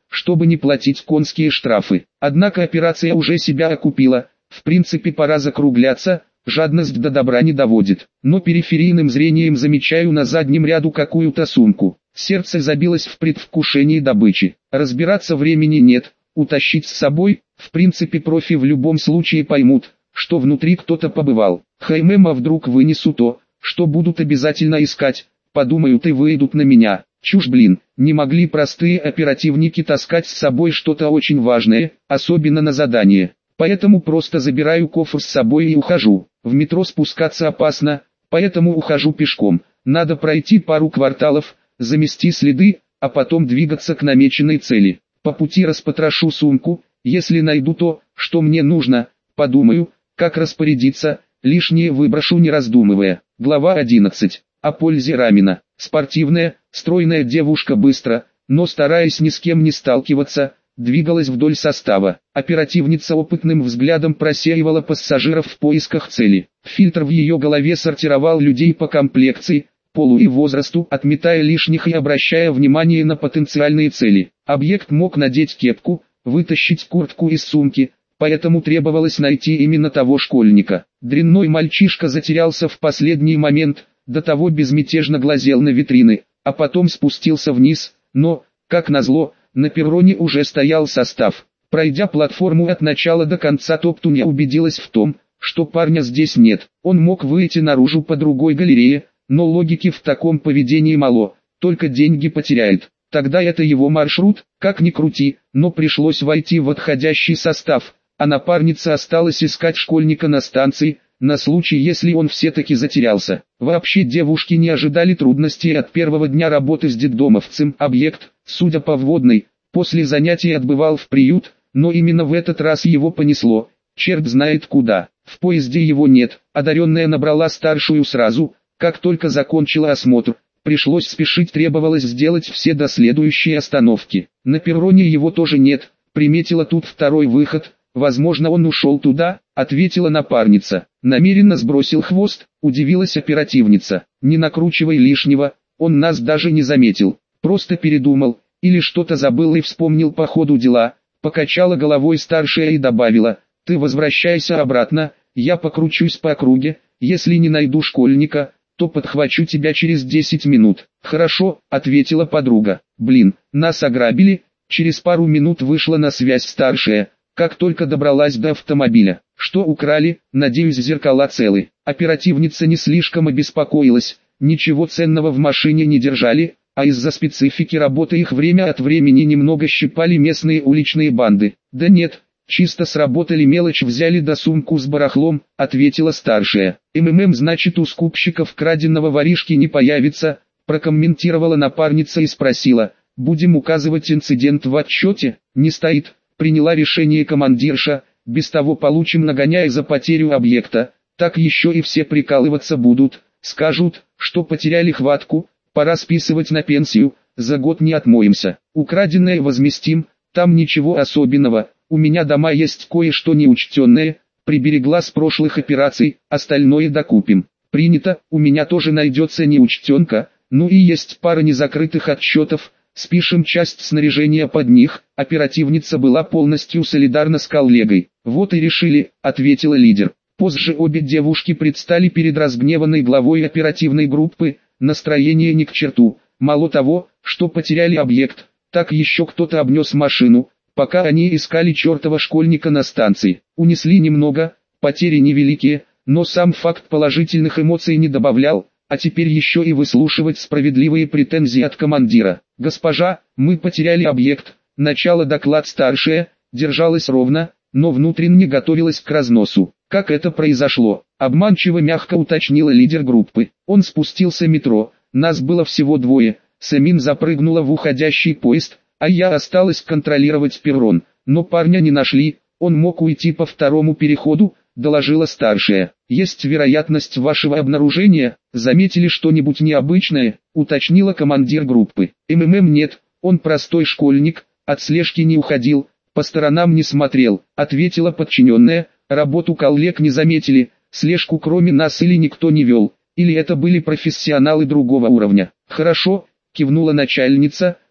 чтобы не платить конские штрафы. Однако операция уже себя окупила, в принципе пора закругляться, жадность до добра не доводит. Но периферийным зрением замечаю на заднем ряду какую-то сумку. Сердце забилось в предвкушении добычи. Разбираться времени нет, утащить с собой, в принципе профи в любом случае поймут, что внутри кто-то побывал. А вдруг вынесу то, что будут обязательно искать, подумают и выйдут на меня. Чушь блин, не могли простые оперативники таскать с собой что-то очень важное, особенно на задание. Поэтому просто забираю кофр с собой и ухожу. В метро спускаться опасно, поэтому ухожу пешком. Надо пройти пару кварталов, замести следы, а потом двигаться к намеченной цели. По пути распотрошу сумку, если найду то, что мне нужно, подумаю, как распорядиться, лишнее выброшу не раздумывая. Глава 11. О пользе рамена. Спортивная, стройная девушка быстро, но стараясь ни с кем не сталкиваться, двигалась вдоль состава. Оперативница опытным взглядом просеивала пассажиров в поисках цели. Фильтр в ее голове сортировал людей по комплекции, полу и возрасту, отметая лишних и обращая внимание на потенциальные цели. Объект мог надеть кепку, вытащить куртку из сумки, поэтому требовалось найти именно того школьника. Дрянной мальчишка затерялся в последний момент, до того безмятежно глазел на витрины, а потом спустился вниз, но, как назло, на перроне уже стоял состав. Пройдя платформу от начала до конца, Топтуня убедилась в том, что парня здесь нет. Он мог выйти наружу по другой галерее, но логики в таком поведении мало, только деньги потеряет. Тогда это его маршрут, как ни крути, но пришлось войти в отходящий состав, а напарница осталась искать школьника на станции, на случай, если он все-таки затерялся. Вообще девушки не ожидали трудностей от первого дня работы с детдомовцем. Объект, судя по вводной, после занятий отбывал в приют, но именно в этот раз его понесло, черт знает куда. В поезде его нет, одаренная набрала старшую сразу, как только закончила осмотр. Пришлось спешить, требовалось сделать все до следующей остановки. На перроне его тоже нет, приметила тут второй выход. «Возможно, он ушел туда», — ответила напарница. «Намеренно сбросил хвост», — удивилась оперативница. «Не накручивай лишнего, он нас даже не заметил. Просто передумал, или что-то забыл и вспомнил по ходу дела», — покачала головой старшая и добавила. «Ты возвращайся обратно, я покручусь по округе, если не найду школьника, то подхвачу тебя через 10 минут». «Хорошо», — ответила подруга. «Блин, нас ограбили», — через пару минут вышла на связь старшая. Как только добралась до автомобиля. «Что украли? Надеюсь, зеркала целы». Оперативница не слишком обеспокоилась, ничего ценного в машине не держали, а из-за специфики работы их время от времени немного щипали местные уличные банды. «Да нет, чисто сработали, мелочь взяли да сумку с барахлом», — ответила старшая. Значит, у скупщиков краденого воришки не появится», — прокомментировала напарница и спросила. «Будем указывать инцидент в отчете?» «Не стоит», — приняла решение командирша. «Без того получим нагоняй за потерю объекта, так еще и все прикалываться будут, скажут, что потеряли хватку, пора списывать на пенсию, за год не отмоемся. Украденное возместим, там ничего особенного, у меня дома есть кое-что неучтенное, приберегла с прошлых операций, остальное докупим». «Принято, у меня тоже найдется неучтенка, ну и есть пара незакрытых отчетов, спишем часть снаряжения под них». Оперативница была полностью солидарна с коллегой. «Вот и решили», — ответила лидер. Позже обе девушки предстали перед разгневанной главой оперативной группы. Настроение ни к черту. Мало того, что потеряли объект, так еще кто-то обнес машину, пока они искали чертова школьника на станции. Унесли немного, потери невеликие, но сам факт положительных эмоций не добавлял, а теперь еще и выслушивать справедливые претензии от командира. «Госпожа, мы потеряли объект». Начало доклад старшая, держалась ровно, но внутренне готовилась к разносу. «Как это произошло?» — обманчиво мягко уточнила лидер группы. «Он спустился метро, нас было всего двое, Сэмин запрыгнула в уходящий поезд, а я осталась контролировать перрон, но парня не нашли, он мог уйти по второму переходу», — доложила старшая. «Есть вероятность вашего обнаружения? Заметили что-нибудь необычное?» — уточнила командир группы. «Нет, он простой школьник, от слежки не уходил, по сторонам не смотрел», — ответила подчиненная. «Работу коллег не заметили, слежку кроме нас или никто не вел, или это были профессионалы другого уровня». «Хорошо», — кивнула начальница,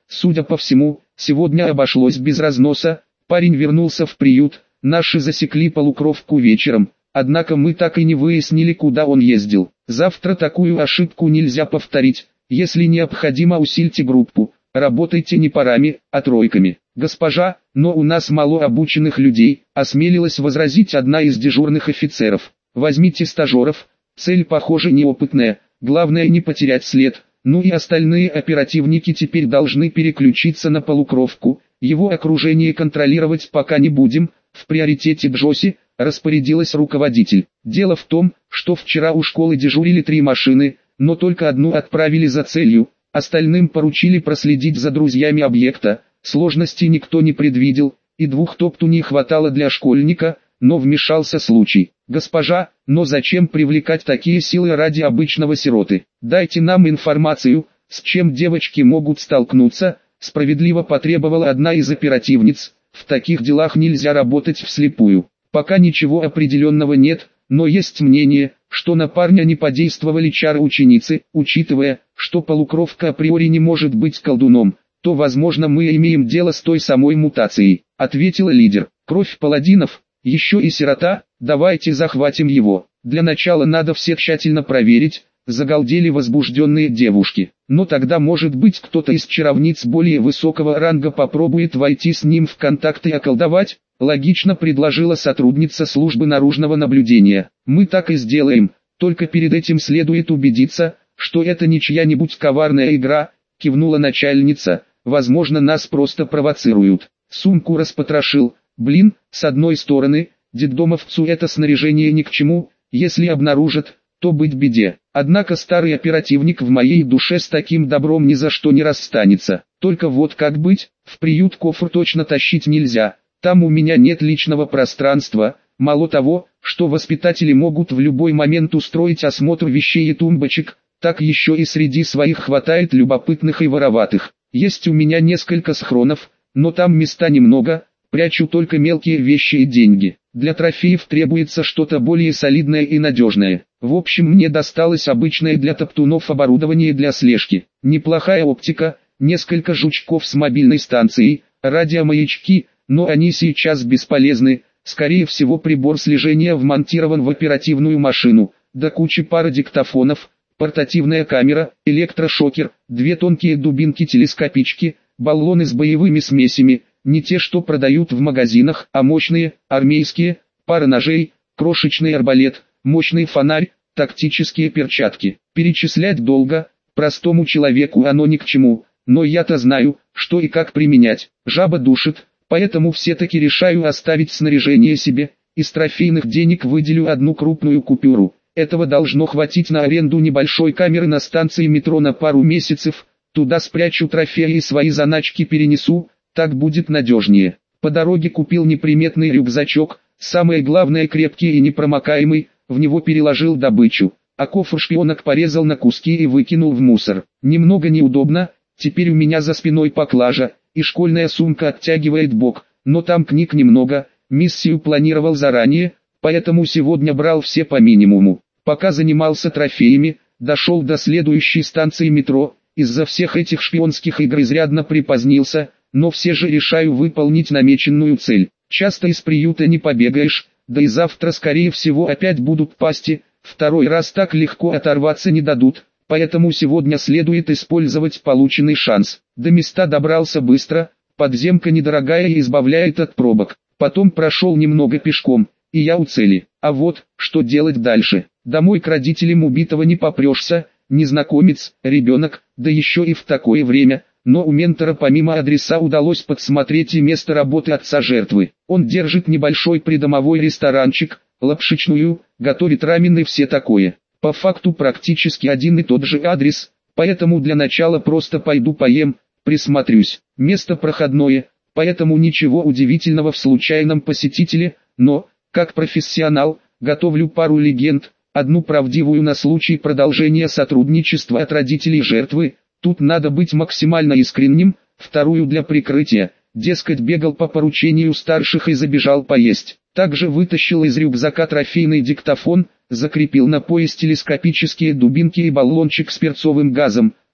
Судя по всему, сегодня обошлось без разноса. Парень вернулся в приют, наши засекли полукровку вечером, однако мы так и не выяснили, куда он ездил. Завтра такую ошибку нельзя повторить. Если необходимо, усильте группу, работайте не парами, а тройками. Госпожа, но у нас мало обученных людей, осмелилась возразить одна из дежурных офицеров. Возьмите стажеров, цель похоже неопытная, главное не потерять след. Ну и остальные оперативники теперь должны переключиться на полукровку, его окружение контролировать пока не будем, в приоритете Джоси, распорядилась руководитель. Дело в том, что вчера у школы дежурили 3 машины, но только одну отправили за целью, остальным поручили проследить за друзьями объекта, сложностей никто не предвидел, и 2 топту не хватало для школьника, но вмешался случай. Госпожа, но зачем привлекать такие силы ради обычного сироты? Дайте нам информацию, с чем девочки могут столкнуться, справедливо потребовала одна из оперативниц. В таких делах нельзя работать вслепую. Пока ничего определенного нет, но есть мнение, что на парня не подействовали чары ученицы. Учитывая, что полукровка априори не может быть колдуном, то возможно мы имеем дело с той самой мутацией, ответила лидер. Кровь паладинов, еще и сирота, давайте захватим его. Для начала надо все тщательно проверить, загалдели возбужденные девушки. Но тогда может быть кто-то из чаровниц более высокого ранга попробует войти с ним в контакт и околдовать, логично предложила сотрудница службы наружного наблюдения. Мы так и сделаем, только перед этим следует убедиться, что это не чья-нибудь коварная игра, кивнула начальница, возможно нас просто провоцируют. Сумку распотрошил. Блин, с одной стороны, детдомовцу это снаряжение ни к чему, если обнаружат, то быть беде. Однако старый оперативник в моей душе с таким добром ни за что не расстанется. Только вот как быть, в приют кофр точно тащить нельзя, там у меня нет личного пространства, мало того, что воспитатели могут в любой момент устроить осмотр вещей и тумбочек, так еще и среди своих хватает любопытных и вороватых. Есть у меня несколько схронов, но там места немного, прячу только мелкие вещи и деньги. Для трофеев требуется что-то более солидное и надежное. В общем, мне досталось обычное для топтунов оборудование для слежки. Неплохая оптика, несколько жучков с мобильной станцией, радиомаячки, но они сейчас бесполезны. Скорее всего, прибор слежения вмонтирован в оперативную машину, да куча пара диктофонов, портативная камера, электрошокер, 2 тонкие дубинки-телескопички, баллоны с боевыми смесями. Не те, что продают в магазинах, а мощные, армейские, пара ножей, крошечный арбалет, мощный фонарь, тактические перчатки. Перечислять долго, простому человеку оно ни к чему, но я-то знаю, что и как применять. Жаба душит, поэтому все-таки решаю оставить снаряжение себе, из трофейных денег выделю 1 крупную купюру. Этого должно хватить на аренду небольшой камеры на станции метро на пару месяцев, туда спрячу трофеи и свои заначки перенесу. Так будет надежнее. По дороге купил неприметный рюкзачок, самое главное крепкий и непромокаемый, в него переложил добычу, а кофр шпионок порезал на куски и выкинул в мусор. Немного неудобно, теперь у меня за спиной поклажа, и школьная сумка оттягивает бок, но там книг немного, миссию планировал заранее, поэтому сегодня брал все по минимуму. Пока занимался трофеями, дошел до следующей станции метро, из-за всех этих шпионских игр изрядно припозднился, но все же решаю выполнить намеченную цель. Часто из приюта не побегаешь, да и завтра скорее всего опять будут пасти, второй раз так легко оторваться не дадут, поэтому сегодня следует использовать полученный шанс. До места добрался быстро, подземка недорогая и избавляет от пробок. Потом прошел немного пешком, и я у цели. А вот, что делать дальше? Домой к родителям убитого не попрешься, незнакомец, ребенок, да еще и в такое время. Но у ментора помимо адреса удалось подсмотреть и место работы отца жертвы. Он держит небольшой придомовой ресторанчик, лапшичную, готовит рамен и все такое. По факту практически один и тот же адрес, поэтому для начала просто пойду поем, присмотрюсь. Место проходное, поэтому ничего удивительного в случайном посетителе, но, как профессионал, готовлю пару легенд, одну правдивую на случай продолжения сотрудничества от родителей жертвы. Тут надо быть максимально искренним, вторую для прикрытия, дескать бегал по поручению старших и забежал поесть. Также вытащил из рюкзака трофейный диктофон, закрепил на пояс телескопические дубинки и баллончик с перцовым газом,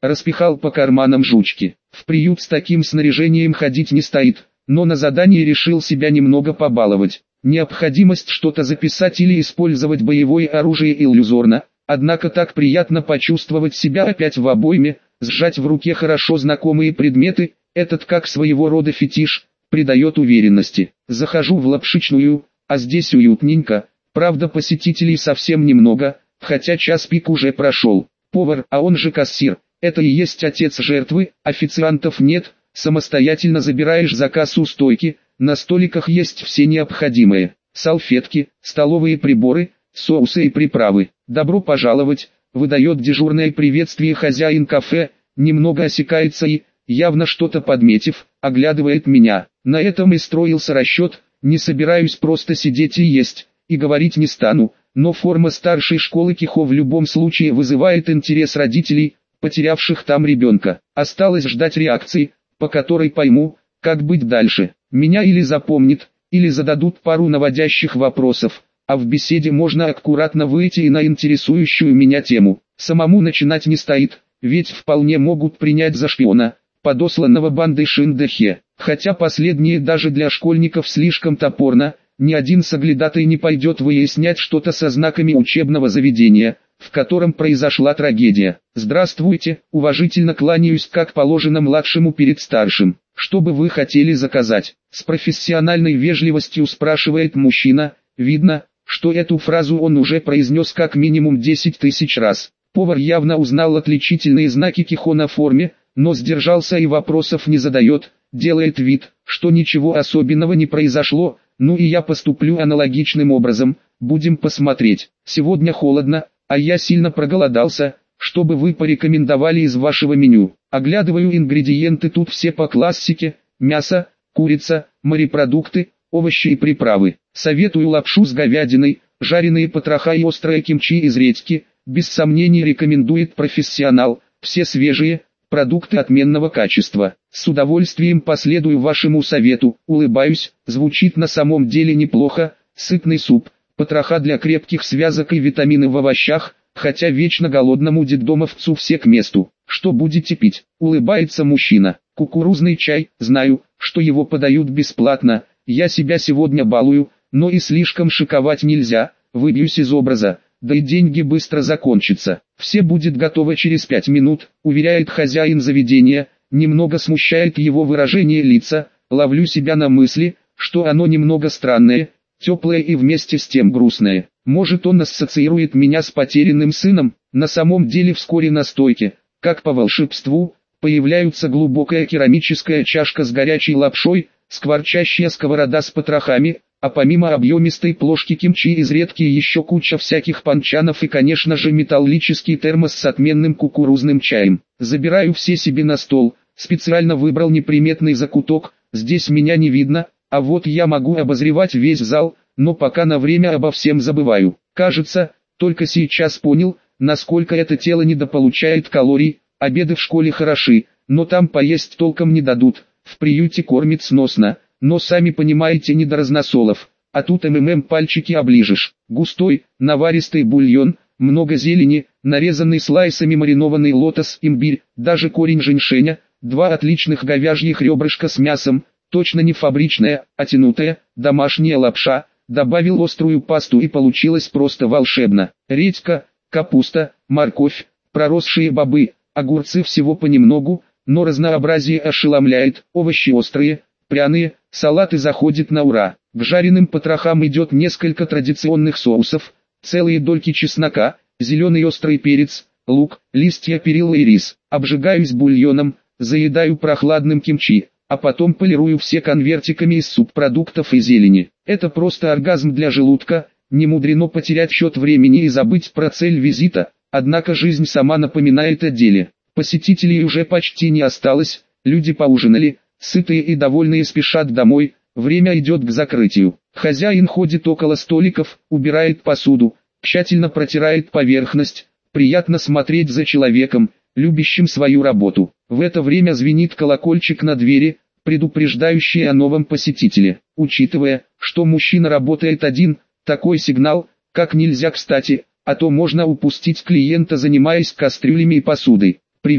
распихал по карманам жучки. В приют с таким снаряжением ходить не стоит, но на задании решил себя немного побаловать. Необходимость что-то записать или использовать боевое оружие иллюзорно, однако так приятно почувствовать себя опять в обойме, сжать в руке хорошо знакомые предметы, этот как своего рода фетиш, придает уверенности. Захожу в лапшичную, а здесь уютненько, правда посетителей совсем немного, хотя час пик уже прошел. Повар, а он же кассир, это и есть отец жертвы, официантов нет, самостоятельно забираешь заказ у стойки, на столиках есть все необходимые, салфетки, столовые приборы, соусы и приправы. Добро пожаловать, выдает дежурное приветствие хозяин кафе, немного осекается и, явно что-то подметив, оглядывает меня. На этом и строился расчет, не собираюсь просто сидеть и есть, и говорить не стану, но форма старшей школы Кихо в любом случае вызывает интерес родителей, потерявших там ребенка. Осталось ждать реакции, по которой пойму, как быть дальше. Меня или запомнит, или зададут пару наводящих вопросов, а в беседе можно аккуратно выйти и на интересующую меня тему. Самому начинать не стоит, ведь вполне могут принять за шпиона, подосланного бандой Шиндехе. Хотя последнее даже для школьников слишком топорно, ни один соглядатай не пойдет выяснять что-то со знаками учебного заведения, в котором произошла трагедия. «Здравствуйте», уважительно кланяюсь как положено младшему перед старшим. «Что бы вы хотели заказать?» С профессиональной вежливостью спрашивает мужчина, видно, что эту фразу он уже произнес как минимум 10 тысяч раз. Повар явно узнал отличительные знаки Кихо на форме, но сдержался и вопросов не задает, делает вид, что ничего особенного не произошло, ну и я поступлю аналогичным образом, будем посмотреть. Сегодня холодно, а я сильно проголодался, что бы вы порекомендовали из вашего меню. Оглядываю ингредиенты, тут все по классике, мясо, курица, морепродукты, овощи и приправы. Советую лапшу с говядиной, жареные потроха и острое кимчи из редьки, без сомнений рекомендует профессионал, все свежие, продукты отменного качества. С удовольствием последую вашему совету, улыбаюсь, звучит на самом деле неплохо, сытный суп, потроха для крепких связок и витамины в овощах, хотя вечно голодному детдомовцу все к месту. Что будете пить? Улыбается мужчина. Кукурузный чай, знаю, что его подают бесплатно, я себя сегодня балую, но и слишком шиковать нельзя, выбьюсь из образа. Да и деньги быстро закончатся. Все будет готово через 5 минут, уверяет хозяин заведения, немного смущает его выражение лица, ловлю себя на мысли, что оно немного странное, теплое и вместе с тем грустное. Может, он ассоциирует меня с потерянным сыном? На самом деле вскоре на стойке, как по волшебству, появляются глубокая керамическая чашка с горячей лапшой, скворчащая сковорода с потрохами, а помимо объемистой плошки кимчи из редьки еще куча всяких панчанов и конечно же металлический термос с отменным кукурузным чаем. Забираю все себе на стол, специально выбрал неприметный закуток, здесь меня не видно, а вот я могу обозревать весь зал, но пока на время обо всем забываю. Кажется, только сейчас понял, насколько это тело недополучает калорий, обеды в школе хороши, но там поесть толком не дадут, в приюте кормят сносно. Но сами понимаете, не до разносолов, а тут пальчики оближешь. Густой, наваристый бульон, много зелени, нарезанный слайсами маринованный лотос, имбирь, даже корень женьшеня, 2 отличных говяжьих ребрышка с мясом, точно не фабричная, а тянутая, домашняя лапша, добавил острую пасту и получилось просто волшебно. Редька, капуста, морковь, проросшие бобы, огурцы всего понемногу, но разнообразие ошеломляет, овощи острые, пряные, салаты заходят на ура. К жареным потрохам идет несколько традиционных соусов, целые дольки чеснока, зеленый острый перец, лук, листья перила и рис. Обжигаюсь бульоном, заедаю прохладным кимчи, а потом полирую все конвертиками из субпродуктов и зелени. Это просто оргазм для желудка, не мудрено потерять счет времени и забыть про цель визита, однако жизнь сама напоминает о деле. Посетителей уже почти не осталось, люди поужинали, сытые и довольные спешат домой, время идет к закрытию. Хозяин ходит около столиков, убирает посуду, тщательно протирает поверхность. Приятно смотреть за человеком, любящим свою работу. В это время звенит колокольчик на двери, предупреждающий о новом посетителе. Учитывая, что мужчина работает один, такой сигнал, как нельзя кстати, а то можно упустить клиента, занимаясь кастрюлями и посудой. «Привет»,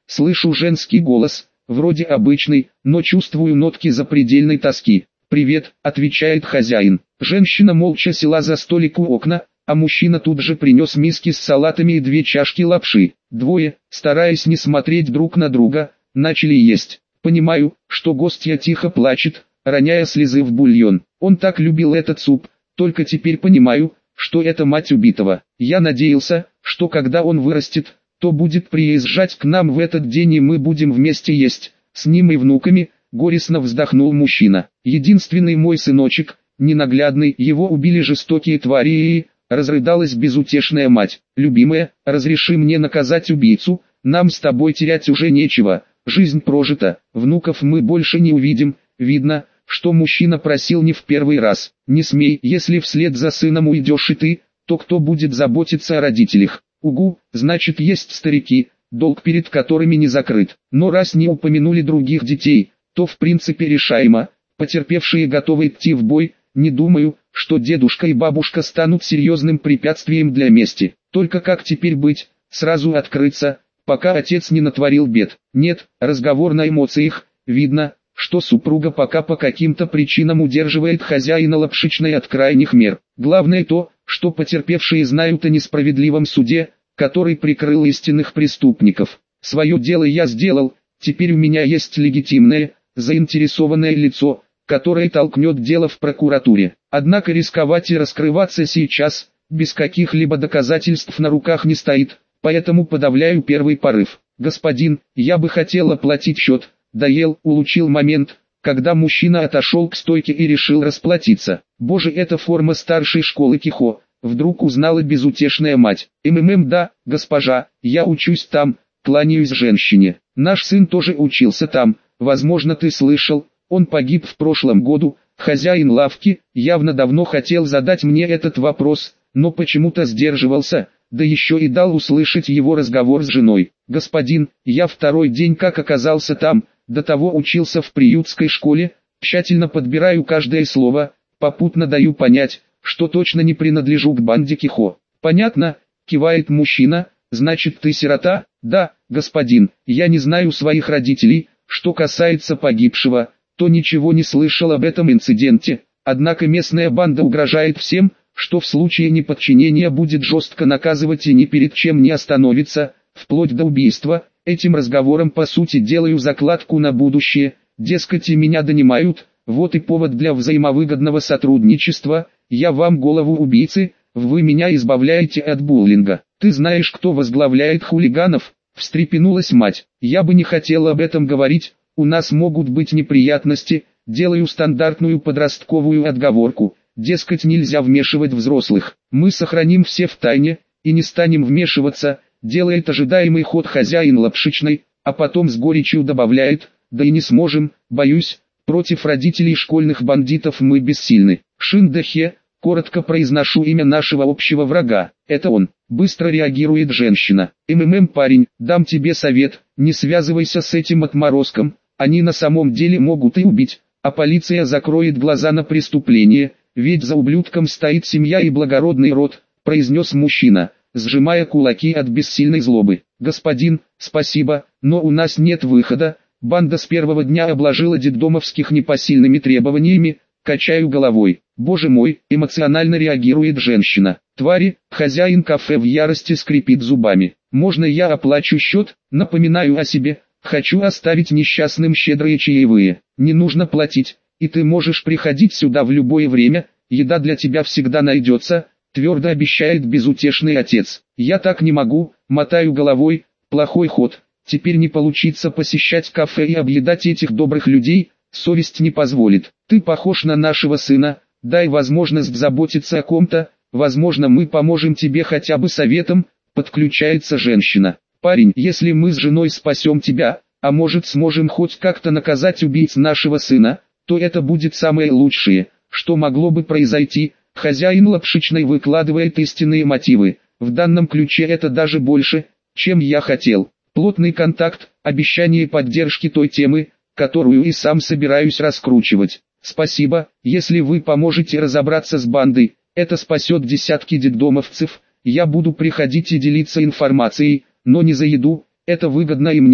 Слышу женский голос, вроде обычный, но чувствую нотки запредельной тоски. «Привет», — отвечает хозяин. Женщина молча села за столик у окна, а мужчина тут же принес миски с салатами и 2 чашки лапши. Двое, стараясь не смотреть друг на друга, начали есть. Понимаю, что гостья тихо плачет, роняя слезы в бульон. Он так любил этот суп, только теперь понимаю, что это мать убитого. Я надеялся, что когда он вырастет, то будет приезжать к нам в этот день и мы будем вместе есть, с ним и внуками, горестно вздохнул мужчина. Единственный мой сыночек, ненаглядный, его убили жестокие твари и... Разрыдалась безутешная мать. «Любимая, разреши мне наказать убийцу, нам с тобой терять уже нечего, жизнь прожита, внуков мы больше не увидим». Видно, что мужчина просил не в первый раз. «Не смей, если вслед за сыном уйдешь и ты, то кто будет заботиться о родителях?» «Угу, значит есть старики, долг перед которыми не закрыт. Но раз не упомянули других детей, то в принципе решаемо, потерпевшие готовы идти в бой». Не думаю, что дедушка и бабушка станут серьезным препятствием для мести. Только как теперь быть, сразу открыться, пока отец не натворил бед? Нет, разговор на эмоциях, видно, что супруга пока по каким-то причинам удерживает хозяина лапшичной от крайних мер. Главное то, что потерпевшие знают о несправедливом суде, который прикрыл истинных преступников. Свое дело я сделал, теперь у меня есть легитимное, заинтересованное лицо, которое толкнет дело в прокуратуре. Однако рисковать и раскрываться сейчас, без каких-либо доказательств на руках не стоит, поэтому подавляю первый порыв. «Господин, я бы хотел оплатить счет», доел, улучил момент, когда мужчина отошел к стойке и решил расплатиться. «Боже, это форма старшей школы Кихо», вдруг узнала безутешная мать. «Да, госпожа, я учусь там», кланяюсь женщине. «Наш сын тоже учился там, возможно ты слышал. Он погиб в прошлом году». Хозяин лавки явно давно хотел задать мне этот вопрос, но почему-то сдерживался, да еще и дал услышать его разговор с женой. «Господин, я второй день как оказался там, до того учился в приютской школе, тщательно подбираю каждое слово, попутно даю понять, что точно не принадлежу к банде Кихо». «Понятно», кивает мужчина, «значит ты сирота?» «Да, господин, я не знаю своих родителей, что касается погибшего, то ничего не слышал об этом инциденте, однако местная банда угрожает всем, что в случае неподчинения будет жестко наказывать и ни перед чем не остановится, вплоть до убийства. Этим разговором по сути делаю закладку на будущее, дескать и меня донимают, вот и повод для взаимовыгодного сотрудничества. Я вам голову убийцы, вы меня избавляете от буллинга. Ты знаешь, кто возглавляет хулиганов?» Встрепенулась мать. «Я бы не хотела об этом говорить, у нас могут быть неприятности». Делаю стандартную подростковую отговорку, дескать нельзя вмешивать взрослых. «Мы сохраним все в тайне, и не станем вмешиваться», делает ожидаемый ход хозяин лапшичной, а потом с горечью добавляет: «Да и не сможем, боюсь, против родителей школьных бандитов мы бессильны». «Шиндахе», коротко произношу имя нашего общего врага. «Это он», быстро реагирует женщина. «Парень, дам тебе совет, не связывайся с этим отморозком, они на самом деле могут и убить, а полиция закроет глаза на преступление, ведь за ублюдком стоит семья и благородный род», произнес мужчина, сжимая кулаки от бессильной злобы. «Господин, спасибо, но у нас нет выхода, банда с первого дня обложила детдомовских непосильными требованиями». Качаю головой. «Боже мой», эмоционально реагирует женщина. «Твари», хозяин кафе в ярости скрипит зубами. «Можно я оплачу счет?» Напоминаю о себе. Хочу оставить несчастным щедрые чаевые. «Не нужно платить, и ты можешь приходить сюда в любое время, еда для тебя всегда найдется», твердо обещает безутешный отец. «Я так не могу», мотаю головой, плохой ход. Теперь не получится посещать кафе и объедать этих добрых людей, совесть не позволит. «Ты похож на нашего сына, дай возможность заботиться о ком-то, возможно мы поможем тебе хотя бы советом», подключается женщина. «Парень, если мы с женой спасем тебя, а может сможем хоть как-то наказать убийц нашего сына, то это будет самое лучшее, что могло бы произойти». Хозяин лапшичной выкладывает истинные мотивы. «В данном ключе это даже больше, чем я хотел. Плотный контакт, обещание поддержки той темы, которую и сам собираюсь раскручивать. Спасибо, если вы поможете разобраться с бандой, это спасет десятки детдомовцев. Я буду приходить и делиться информацией, но не за еду, это выгодно и мне»,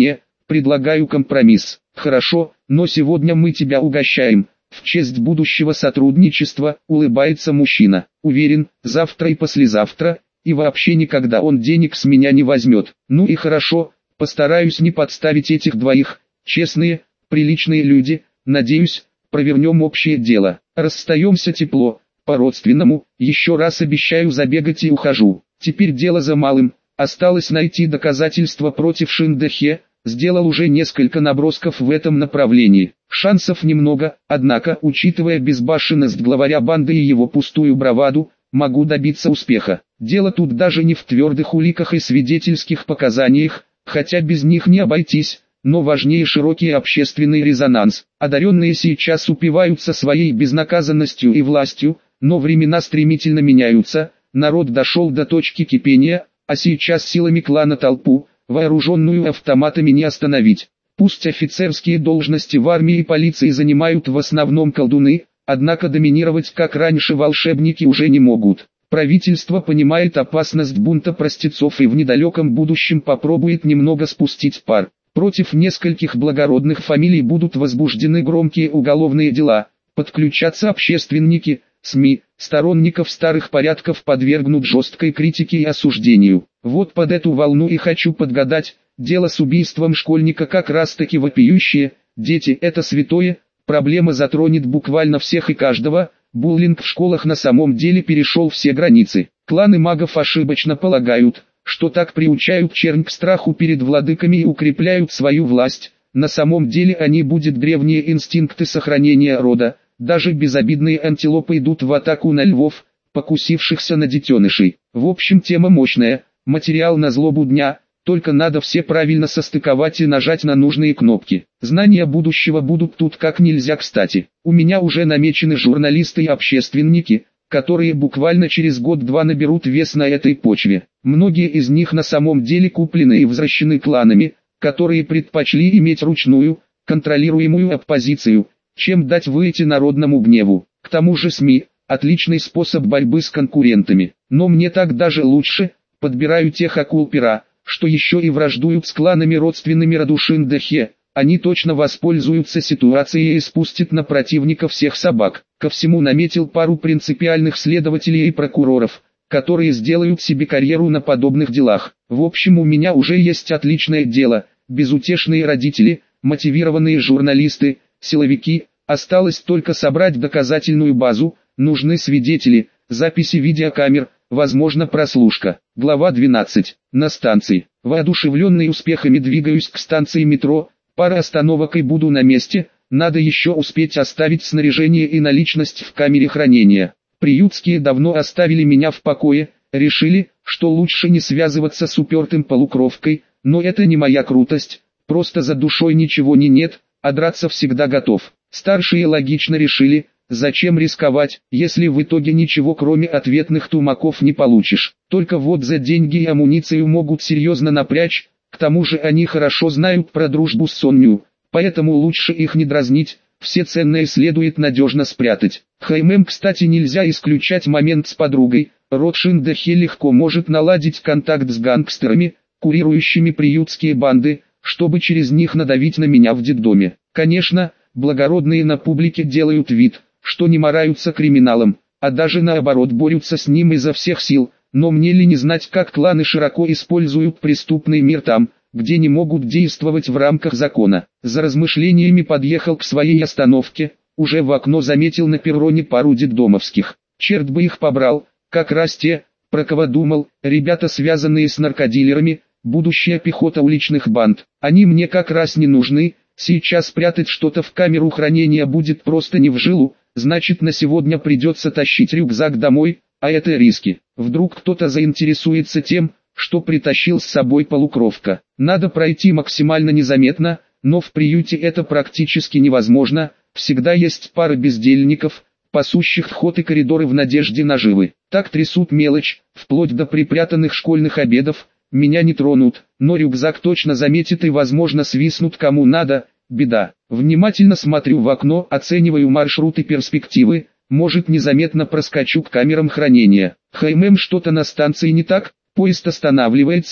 предлагаю компромисс. Хорошо, но сегодня мы тебя угощаем. В честь будущего сотрудничества, улыбается мужчина. Уверен, завтра и послезавтра, и вообще никогда он денег с меня не возьмет. Ну и хорошо, постараюсь не подставить этих двоих. Честные, приличные люди, надеюсь, провернем общее дело. Расстаемся тепло, по-родственному, еще раз обещаю забегать и ухожу. Теперь дело за малым, осталось найти доказательства против Шиндэхе. Сделал уже несколько набросков в этом направлении. Шансов немного, однако, учитывая безбашенность главаря банды и его пустую браваду, могу добиться успеха. Дело тут даже не в твердых уликах и свидетельских показаниях, хотя без них не обойтись, но важнее широкий общественный резонанс. Одаренные сейчас упиваются своей безнаказанностью и властью, но времена стремительно меняются, народ дошел до точки кипения, а сейчас силами клана толпу, вооруженную автоматами, не остановить. Пусть офицерские должности в армии и полиции занимают в основном колдуны, однако доминировать как раньше волшебники уже не могут. Правительство понимает опасность бунта простецов и в недалеком будущем попробует немного спустить пар. Против нескольких благородных фамилий будут возбуждены громкие уголовные дела, подключатся общественники, СМИ, сторонников старых порядков подвергнут жесткой критике и осуждению. Вот под эту волну и хочу подгадать. Дело с убийством школьника как раз таки вопиющее. Дети — это святое, проблема затронет буквально всех и каждого. Буллинг в школах на самом деле перешел все границы. Кланы магов ошибочно полагают, что так приучают чернь к страху перед владыками и укрепляют свою власть. На самом деле они будут древние инстинкты сохранения рода. Даже безобидные антилопы идут в атаку на львов, покусившихся на детенышей. В общем, тема мощная, материал на злобу дня, только надо все правильно состыковать и нажать на нужные кнопки. Знания будущего будут тут как нельзя кстати. У меня уже намечены журналисты и общественники, которые буквально через год-два наберут вес на этой почве. Многие из них на самом деле куплены и возвращены кланами, которые предпочли иметь ручную, контролируемую оппозицию, чем дать выйти народному гневу. К тому же СМИ – отличный способ борьбы с конкурентами. Но мне так даже лучше, подбираю тех акул пера, что еще и враждуют с кланами родственными роду Шиндэхе. Они точно воспользуются ситуацией и спустят на противника всех собак. Ко всему наметил пару принципиальных следователей и прокуроров, которые сделают себе карьеру на подобных делах. В общем, у меня уже есть отличное дело, безутешные родители, мотивированные журналисты, силовики, осталось только собрать доказательную базу, нужны свидетели, записи видеокамер, возможно прослушка. Глава 12. На станции. Воодушевленный успехами двигаюсь к станции метро, пара остановок и буду на месте, надо еще успеть оставить снаряжение и наличность в камере хранения. Приютские давно оставили меня в покое, решили, что лучше не связываться с упертым полукровкой, но это не моя крутость, просто за душой ничего нет, а драться всегда готов. Старшие логично решили, зачем рисковать, если в итоге ничего кроме ответных тумаков не получишь. Только вот за деньги и амуницию могут серьезно напрячь, к тому же они хорошо знают про дружбу с Сонью, поэтому лучше их не дразнить, все ценное следует надежно спрятать. Хаймем, кстати, нельзя исключать момент с подругой, род Шиндэхе легко может наладить контакт с гангстерами, курирующими приютские банды, чтобы через них надавить на меня в детдоме. Конечно, благородные на публике делают вид, что не мараются криминалом, а даже наоборот борются с ним изо всех сил, но мне ли не знать, как кланы широко используют преступный мир там, где не могут действовать в рамках закона. За размышлениями подъехал к своей остановке, уже в окно заметил на перроне пару детдомовских. Черт бы их побрал, как раз те, про кого думал, ребята, связанные с наркодилерами, будущая пехота уличных банд. Они мне как раз не нужны, сейчас прятать что-то в камеру хранения будет просто не в жилу, значит на сегодня придется тащить рюкзак домой, а это риски. Вдруг кто-то заинтересуется тем, что притащил с собой полукровка. Надо пройти максимально незаметно, но в приюте это практически невозможно, всегда есть пара бездельников, пасущих вход и коридоры в надежде наживы. Так трясут мелочь, вплоть до припрятанных школьных обедов, меня не тронут, но рюкзак точно заметит и возможно свистнут кому надо, беда. Внимательно смотрю в окно, оцениваю маршрут и перспективы, может незаметно проскочу к камерам хранения. Хаймем, что-то на станции не так, поезд останавливается,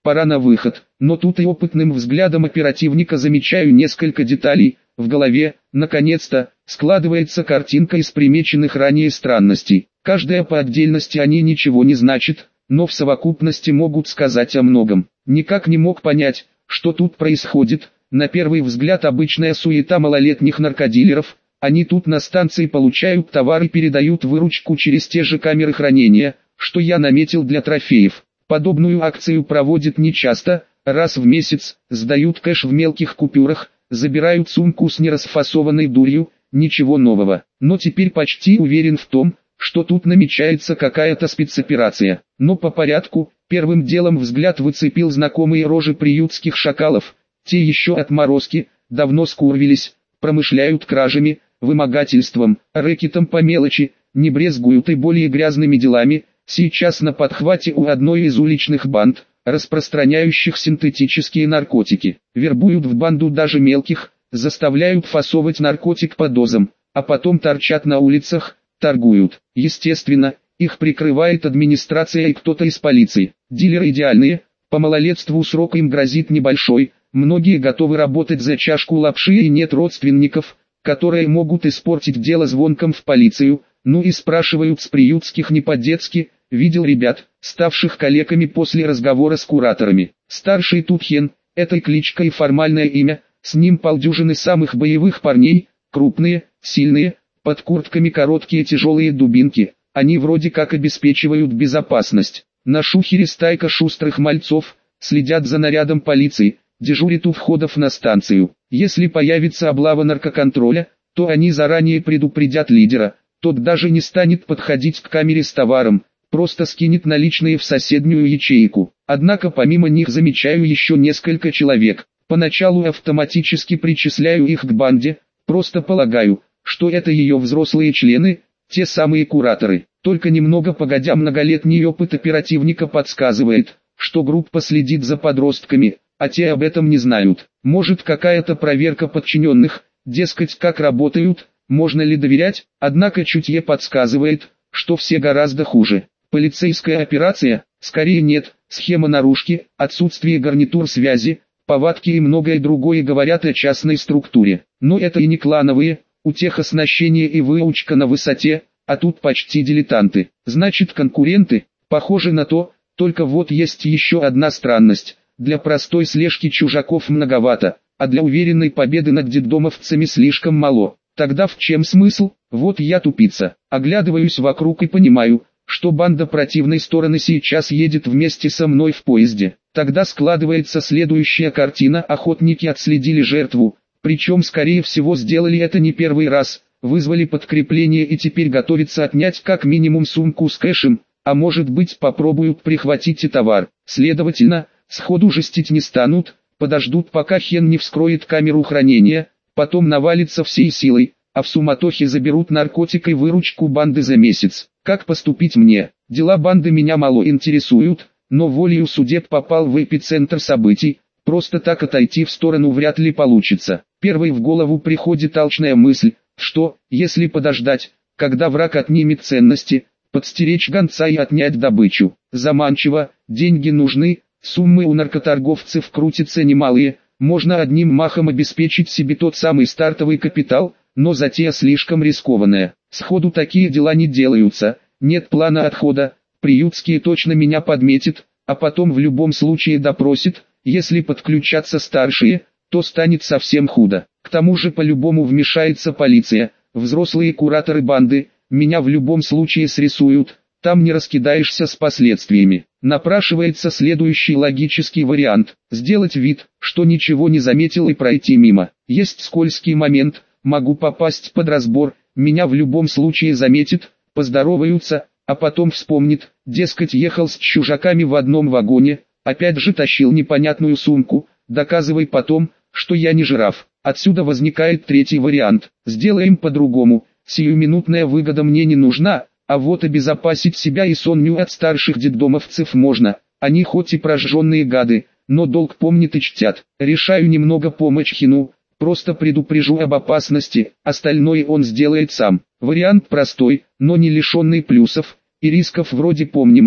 пора на выход. Но тут и опытным взглядом оперативника замечаю несколько деталей. В голове, наконец-то, складывается картинка из примеченных ранее странностей. Каждая по отдельности они ничего не значит, но в совокупности могут сказать о многом. Никак не мог понять, что тут происходит. На первый взгляд обычная суета малолетних наркодилеров. Они тут на станции получают товар и передают выручку через те же камеры хранения, что я наметил для трофеев. Подобную акцию проводят нечасто, раз в месяц, сдают кэш в мелких купюрах, забирают сумку с нерасфасованной дурью, ничего нового. Но теперь почти уверен в том, что тут намечается какая-то спецоперация. Но по порядку, первым делом взгляд выцепил знакомые рожи приютских шакалов. Те еще отморозки, давно скурвились, промышляют кражами, вымогательством, рэкетом по мелочи, не брезгуют и более грязными делами. Сейчас на подхвате у одной из уличных банд, распространяющих синтетические наркотики. Вербуют в банду даже мелких, заставляют фасовать наркотик по дозам, а потом торчат на улицах, торгуют. Естественно, их прикрывает администрация и кто-то из полиции. Дилеры идеальные, по малолетству срок им грозит небольшой, многие готовы работать за чашку лапши и нет родственников, которые могут испортить дело звонком в полицию. Ну и спрашивают с приютских не по-детски, видел ребят, ставших калеками после разговора с кураторами. Старший тут Хен, этой кличкой формальное имя, с ним полдюжины самых боевых парней, крупные, сильные, под куртками короткие тяжелые дубинки, они вроде как обеспечивают безопасность. На шухере стайка шустрых мальцов, следят за нарядом полиции, дежурит у входов на станцию. Если появится облава наркоконтроля, то они заранее предупредят лидера. Тот даже не станет подходить к камере с товаром, просто скинет наличные в соседнюю ячейку. Однако помимо них замечаю еще несколько человек. Поначалу автоматически причисляю их к банде, просто полагаю, что это ее взрослые члены, те самые кураторы. Только немного погодя многолетний опыт оперативника подсказывает, что группа следит за подростками, а те об этом не знают. Может какая-то проверка подчиненных, дескать как работают, можно ли доверять, однако чутье подсказывает, что все гораздо хуже. Полицейская операция? Скорее нет, схема наружки, отсутствие гарнитур связи, повадки и многое другое говорят о частной структуре. Но это и не клановые, у тех оснащение и выучка на высоте, а тут почти дилетанты. Значит конкуренты? Похоже на то, только вот есть еще одна странность. Для простой слежки чужаков многовато, а для уверенной победы над детдомовцами слишком мало. Тогда в чем смысл? Вот я тупица. Оглядываюсь вокруг и понимаю, что банда противной стороны сейчас едет вместе со мной в поезде. Тогда складывается следующая картина: охотники отследили жертву, причем скорее всего сделали это не первый раз, вызвали подкрепление и теперь готовятся отнять как минимум сумку с кэшем, а может быть попробуют прихватить и товар. Следовательно, сходу жестить не станут, подождут пока Хен не вскроет камеру хранения, потом навалится всей силой, а в суматохе заберут наркотик и выручку банды за месяц. Как поступить мне? Дела банды меня мало интересуют, но волею судеб попал в эпицентр событий, просто так отойти в сторону вряд ли получится. Первой в голову приходит алчная мысль, что, если подождать, когда враг отнимет ценности, подстеречь гонца и отнять добычу. Заманчиво, деньги нужны, суммы у наркоторговцев крутятся немалые, можно одним махом обеспечить себе тот самый стартовый капитал, но затея слишком рискованная. Сходу такие дела не делаются, нет плана отхода, приютские точно меня подметит, а потом в любом случае допросит, если подключатся старшие, то станет совсем худо. К тому же по-любому вмешается полиция, взрослые кураторы банды, меня в любом случае срисуют, там не раскидаешься с последствиями. Напрашивается следующий логический вариант: сделать вид, что ничего не заметил и пройти мимо. Есть скользкий момент, могу попасть под разбор, меня в любом случае заметит, поздороваются, а потом вспомнит, дескать ехал с чужаками в одном вагоне, опять же тащил непонятную сумку, доказывай потом, что я не жираф. Отсюда возникает третий вариант: сделаем по-другому, сиюминутная выгода мне не нужна, а вот обезопасить себя и Соню от старших детдомовцев можно, они хоть и прожженные гады, но долг помнят и чтят. Решаю немного помочь Хину, просто предупрежу об опасности, остальное он сделает сам. Вариант простой, но не лишенный плюсов и рисков вроде помнимому,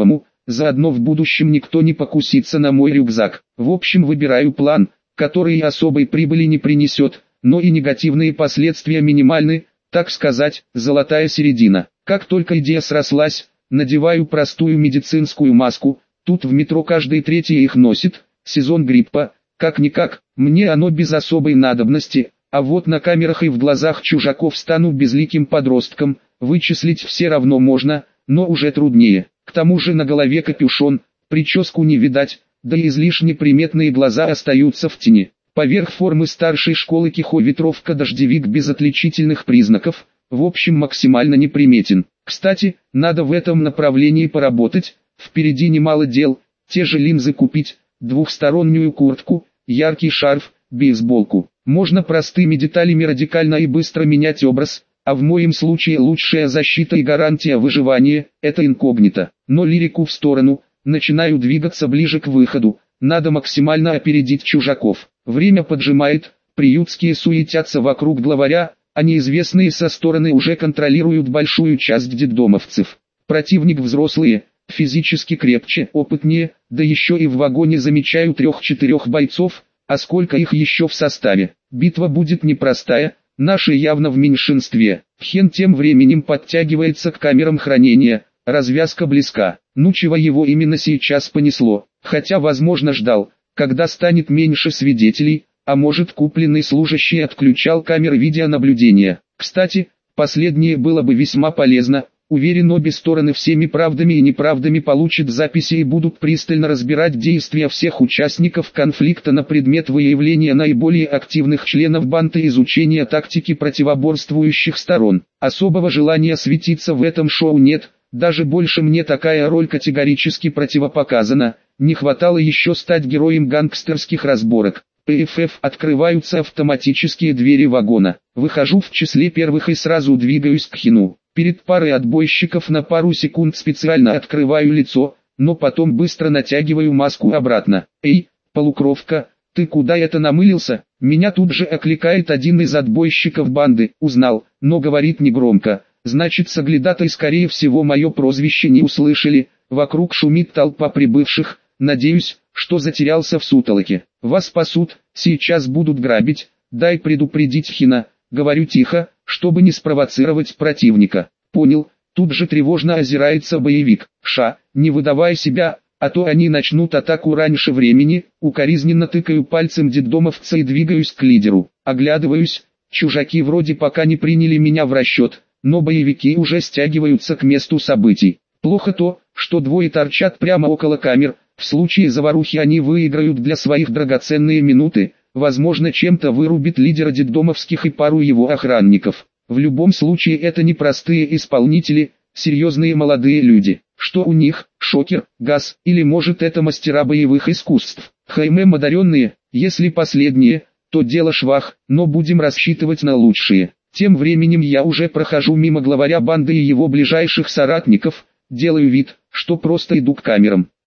заодно в будущем никто не покусится на мой рюкзак. В общем, выбираю план, который особой прибыли не принесет, но и негативные последствия минимальны, так сказать, золотая середина. Как только идея срослась, надеваю простую медицинскую маску, тут в метро каждый третий их носит, сезон гриппа, как-никак, мне оно без особой надобности, а вот на камерах и в глазах чужаков стану безликим подростком, вычислить все равно можно, но уже труднее. К тому же на голове капюшон, прическу не видать, да и излишне приметные глаза остаются в тени. Поверх формы старшей школы кихо-ветровка-дождевик без отличительных признаков, в общем максимально неприметен. Кстати, надо в этом направлении поработать, впереди немало дел, те же линзы купить, двухстороннюю куртку, яркий шарф, бейсболку. Можно простыми деталями радикально и быстро менять образ, а в моем случае лучшая защита и гарантия выживания – это инкогнито. Но лирику в сторону, начинаю двигаться ближе к выходу, надо максимально опередить чужаков. Время поджимает, приютские суетятся вокруг главаря, а неизвестные со стороны уже контролируют большую часть детдомовцев. Противник взрослые, физически крепче, опытнее, да еще и в вагоне замечаю 3-4 бойцов, а сколько их еще в составе. Битва будет непростая, наши явно в меньшинстве. Хен тем временем подтягивается к камерам хранения, развязка близка. Ну чего его именно сейчас понесло, хотя возможно ждал, когда станет меньше свидетелей, а может купленный служащий отключал камеры видеонаблюдения. Кстати, последнее было бы весьма полезно. Уверен, обе стороны всеми правдами и неправдами получат записи и будут пристально разбирать действия всех участников конфликта на предмет выявления наиболее активных членов банды и изучения тактики противоборствующих сторон. Особого желания светиться в этом шоу нет, даже больше мне такая роль категорически противопоказана, не хватало еще стать героем гангстерских разборок. ПФФ открываются автоматические двери вагона, выхожу в числе первых и сразу двигаюсь к Хину. Перед парой отбойщиков на пару секунд специально открываю лицо, но потом быстро натягиваю маску обратно. «Эй, полукровка, ты куда это намылился?» Меня тут же окликает один из отбойщиков банды, узнал, но говорит негромко. Значит, соглядатай скорее всего мое прозвище не услышали, вокруг шумит толпа прибывших, надеюсь, что затерялся в сутолоке. Вас спасут, сейчас будут грабить, дай предупредить Хина, говорю тихо, чтобы не спровоцировать противника. Понял, тут же тревожно озирается боевик. Ша, не выдавай себя, а то они начнут атаку раньше времени. Укоризненно тыкаю пальцем детдомовца и двигаюсь к лидеру. Оглядываюсь, чужаки вроде пока не приняли меня в расчет, но боевики уже стягиваются к месту событий. Плохо то, что двое торчат прямо около камер, в случае заварухи они выиграют для своих драгоценные минуты. Возможно, чем-то вырубит лидера детдомовских и пару его охранников. В любом случае это не простые исполнители, серьезные молодые люди. Что у них, шокер, газ, или может это мастера боевых искусств? Хаймем одаренные, если последние, то дело швах, но будем рассчитывать на лучшие. Тем временем я уже прохожу мимо главаря банды и его ближайших соратников, делаю вид, что просто иду к камерам.